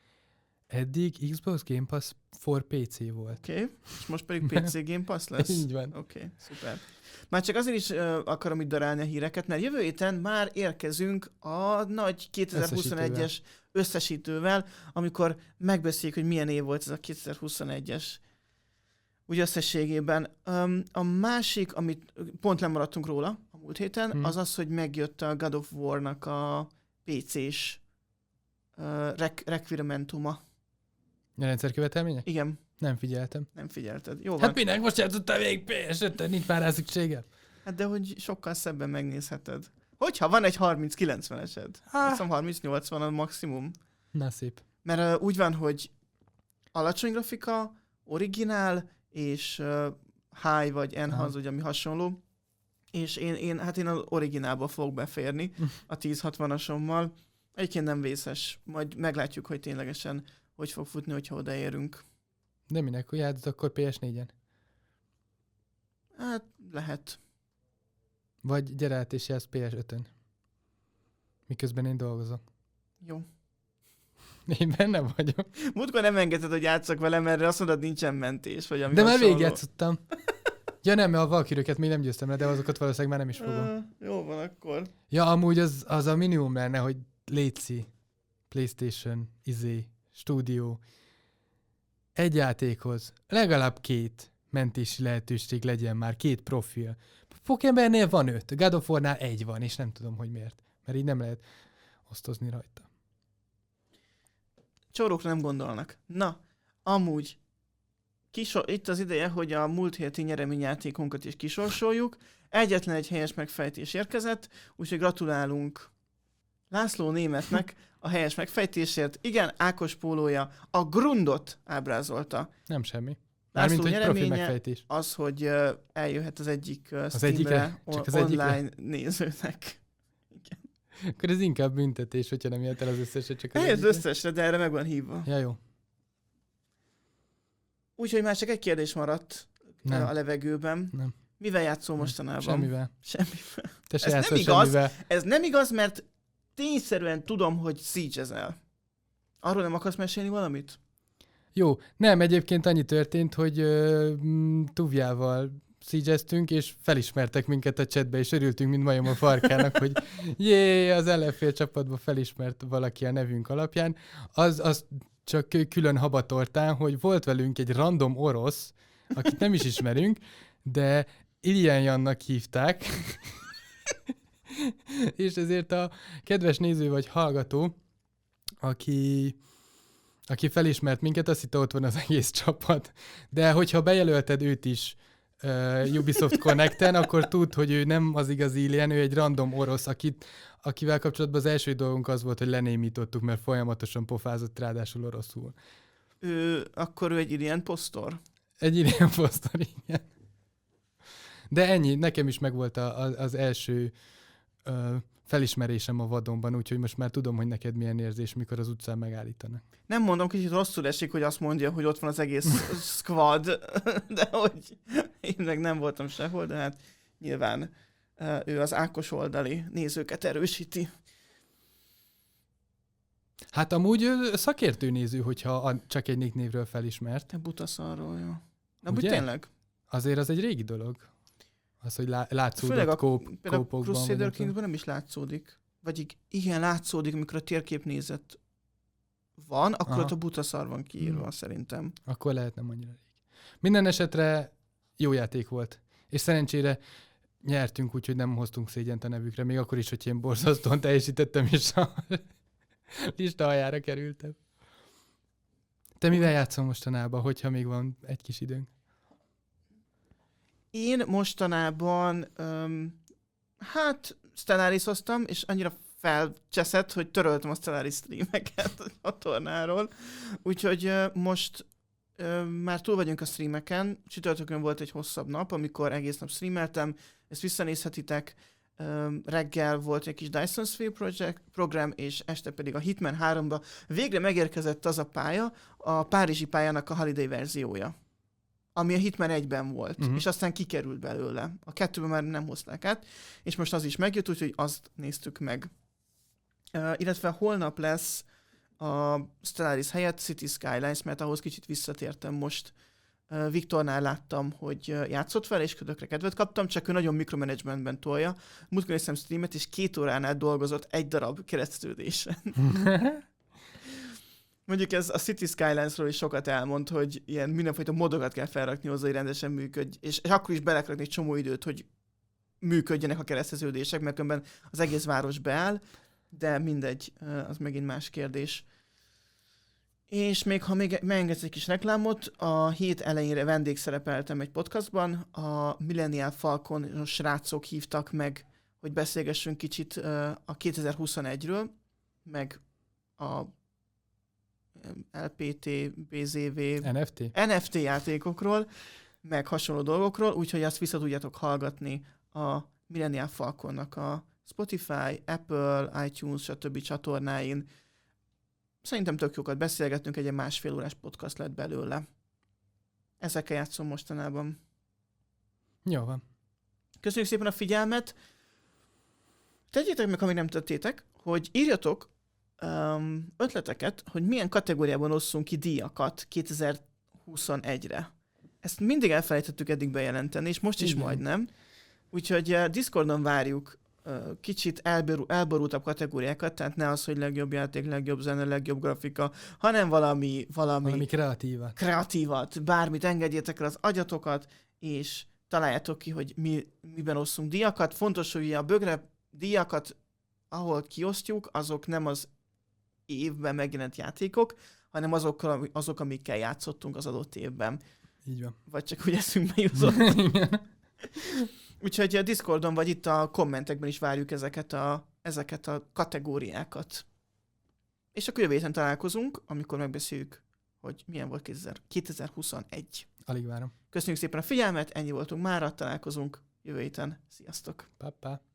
Eddig Xbox Game Pass for pé cé volt. Oké, okay. És most pedig pé cé Game Pass lesz? Így van. Oké, okay, szuper. Már csak azért is uh, akarom itt darálni a híreket, mert jövő héten már érkezünk a nagy kétezer-huszonegyes összesítővel, amikor megbeszéljük, hogy milyen év volt ez a kétezer-huszonegyes úgy összességében. Um, a másik, amit pont lemaradtunk róla a múlt héten, Hmm. az az, hogy megjött a God of War-nak a pé cés uh, rek- requirementuma. A rendszerkövetelmények? Igen, Nem figyeltem. nem figyelted. Jó van. Hát minek most játszottál végig pé es öt-en, nincs már rá szükségem. Hát de hogy sokkal szebben megnézheted. Hogyha van egy harminc kilencvenesed. Azt hiszem harminc nyolcvan a maximum. Na szép. Mert uh, úgy van, hogy alacsony grafika, originál, és uh, high vagy enhance, vagy ami hasonló. És én, én, hát én az originálba fogok beférni a tíz hatvanasommal. Egyébként nem vészes. Majd meglátjuk, hogy ténylegesen hogy fog futni, hogyha odaérünk. De minek, hogy játszod akkor pé es négyen? Hát lehet. Vagy gyere át és játsz pé es ötön. Miközben én dolgozom. Jó. Én benne vagyok. Múltkor nem engedted, hogy játszak velem, mert azt mondod, nincsen mentés, vagy ami De már hasonló. végigjátszottam. Ja nem, mert a Valkyrőket még nem győztem le, de azokat valószínűleg már nem is fogom. Uh, jó van akkor. Ja, amúgy az, az a minimum lenne, hogy létszi PlayStation, izé, stúdió. Egy játékhoz legalább két mentési lehetőség legyen már, két profil. Pokémonnél van öt, God of War-nál egy van, és nem tudom, hogy miért. Mert így nem lehet osztozni rajta. Csórókra nem gondolnak. Na, amúgy kisor- itt az ideje, hogy a múlt héti nyereményjátékunkat is kisorsoljuk. Egyetlen egy helyes megfejtés érkezett, úgyhogy gratulálunk László Németnek a helyes megfejtésért. Igen, Ákos pólója a Grundot ábrázolta. Nem semmi. László Mármint, hogy profi nyereménye megfejtés. az, hogy uh, eljöhet az egyik uh, Az Steamre egyikre? o- Csak az egyikre? online nézőnek. Akkor ez inkább büntetés, hogyha nem jött el az összeset, csak az Ez egyikre. összesre, de erre meg van hívva. Ja, jó. Úgyhogy már csak egy kérdés maradt Nem. a levegőben. Nem. Mivel játszol mostanában? Semmivel. Semmivel. Te se Ez nem játszol igaz. semmivel. Ez nem igaz, mert tényszerűen tudom, hogy Siege-ezel. Arról nem akarsz mesélni valamit? Jó, nem, egyébként annyi történt, hogy uh, Tuvjával siege-eztünk, és felismertek minket a chatbe, és örültünk, mint majom a farkának, hogy jé, az ellenfél csapatban felismert valaki a nevünk alapján. Az, az csak külön habatortán, hogy volt velünk egy random orosz, akit nem is ismerünk, de Ilian Jannak hívták, és ezért a kedves néző vagy hallgató, aki, aki felismert minket, azt hitte, ott van az egész csapat. De hogyha bejelölted őt is uh, Ubisoft Connecten, akkor tud, hogy ő nem az igazi Ilian, ő egy random orosz, akit, akivel kapcsolatban az első dolgunk az volt, hogy lenémítottuk, mert folyamatosan pofázott, ráadásul oroszul. Ő, akkor ő egy Ilian postor? Egy Ilian postor, igen. De ennyi, nekem is megvolt a, a, az első uh, felismerésem a vadonban, úgyhogy most már tudom, hogy neked milyen érzés, mikor az utcán megállítanak. Nem mondom, kicsit rosszul esik, hogy azt mondja, hogy ott van az egész squad, de hogy én meg nem voltam sehol, de hát nyilván uh, ő az Ákos oldali nézőket erősíti. Hát amúgy szakértő néző, hogyha a, csak egy nicknévről felismert. Te butaszarról, jó. Na, úgy Ugye? tényleg? Azért az egy régi dolog. Az, hogy lá, látszódott Főleg a, kóp, például kópokban. Crusader Kingsben nem is látszódik. Vagy így, igen, látszódik, amikor a térképnézet van, akkor Aha. ott a butaszar van kiírva, Hmm. szerintem. Akkor lehet nem annyira régi. Minden esetre jó játék volt. És szerencsére nyertünk, úgyhogy nem hoztunk szégyent a nevükre, még akkor is, hogy én borzasztóan teljesítettem, és a lista aljára kerültem. Te mivel játszol mostanában, hogyha még van egy kis időnk? Én mostanában, um, hát Stellaris-oztam, és annyira felcseszett, hogy töröltem a Stellaris streameket a csatornáról. Úgyhogy uh, most uh, már túl vagyunk a streameken. Csütörtökön volt egy hosszabb nap, amikor egész nap streameltem. Ezt visszanézhetitek. Um, reggel volt egy kis Dyson Sphere project, program, és este pedig a Hitman háromba végre megérkezett az a pálya, a párizsi pályának a holiday verziója, ami a Hitman egyben volt, uh-huh. és aztán kikerült belőle. A kettőben már nem hozták át, és most az is megjött, úgyhogy azt néztük meg. Uh, illetve holnap lesz a Stellaris helyett City Skylines, mert ahhoz kicsit visszatértem most. Uh, Viktornál láttam, hogy uh, játszott vele, és ködökre kedvet kaptam, csak ő nagyon mikromanagementben tolja. Múltkor néztem streamet, és két óránál dolgozott egy darab keresztülődésen. Mondjuk ez a City Skylines-ról is sokat elmond, hogy ilyen mindenfajta modokat kell felrakni hozzá, hogy rendesen működj, és, és akkor is bele kell rakni egy csomó időt, hogy működjenek a kereszteződések, mert különben az egész város beáll, de mindegy, az megint más kérdés. És még ha még megengedsz egy kis reklámot, a hét elejére vendégszerepeltem egy podcastban, a Millennial Falcon srácok hívtak meg, hogy beszélgessünk kicsit a kétezer-huszonegyről, meg a el pé té, bé zé vé, en ef té? en ef té játékokról, meg hasonló dolgokról, úgyhogy azt vissza tudjátok hallgatni a Millennial Falconnak a Spotify, Apple, iTunes, stb. Csatornáin. Szerintem tök jókat beszélgettünk, egy ilyen másfél órás podcast lett belőle. Ezekkel játszom mostanában. Jó van. Köszönjük szépen a figyelmet. Tegyétek meg, ha még nem tettétek, hogy írjatok um, ötleteket, hogy milyen kategóriában osszunk ki díjakat kétezer-huszonegyre. Ezt mindig elfelejtettük eddig bejelenteni, és most is Igen. majdnem. Úgyhogy uh, Discordon várjuk uh, kicsit elború, elborultabb kategóriákat, tehát ne az, hogy legjobb játék, legjobb zene, legjobb grafika, hanem valami, valami, Valami kreatívat. kreatívat, bármit, engedjétek el az agyatokat, és találjátok ki, hogy mi, miben osszunk díjakat. Fontos, hogy a bögre díjakat, ahol kiosztjuk, azok nem az évben megjelent játékok, hanem azokkal, azok, amikkel játszottunk az adott évben. Így van. Vagy csak úgy eszünkbe jutott. Úgyhogy a Discordon vagy itt a kommentekben is várjuk ezeket a, ezeket a kategóriákat. És akkor jövő héten találkozunk, amikor megbeszéljük, hogy milyen volt kétezer-huszonegy. Alig várom. Köszönjük szépen a figyelmet, ennyi voltunk mára, találkozunk jövő héten. Sziasztok! Pa, pa.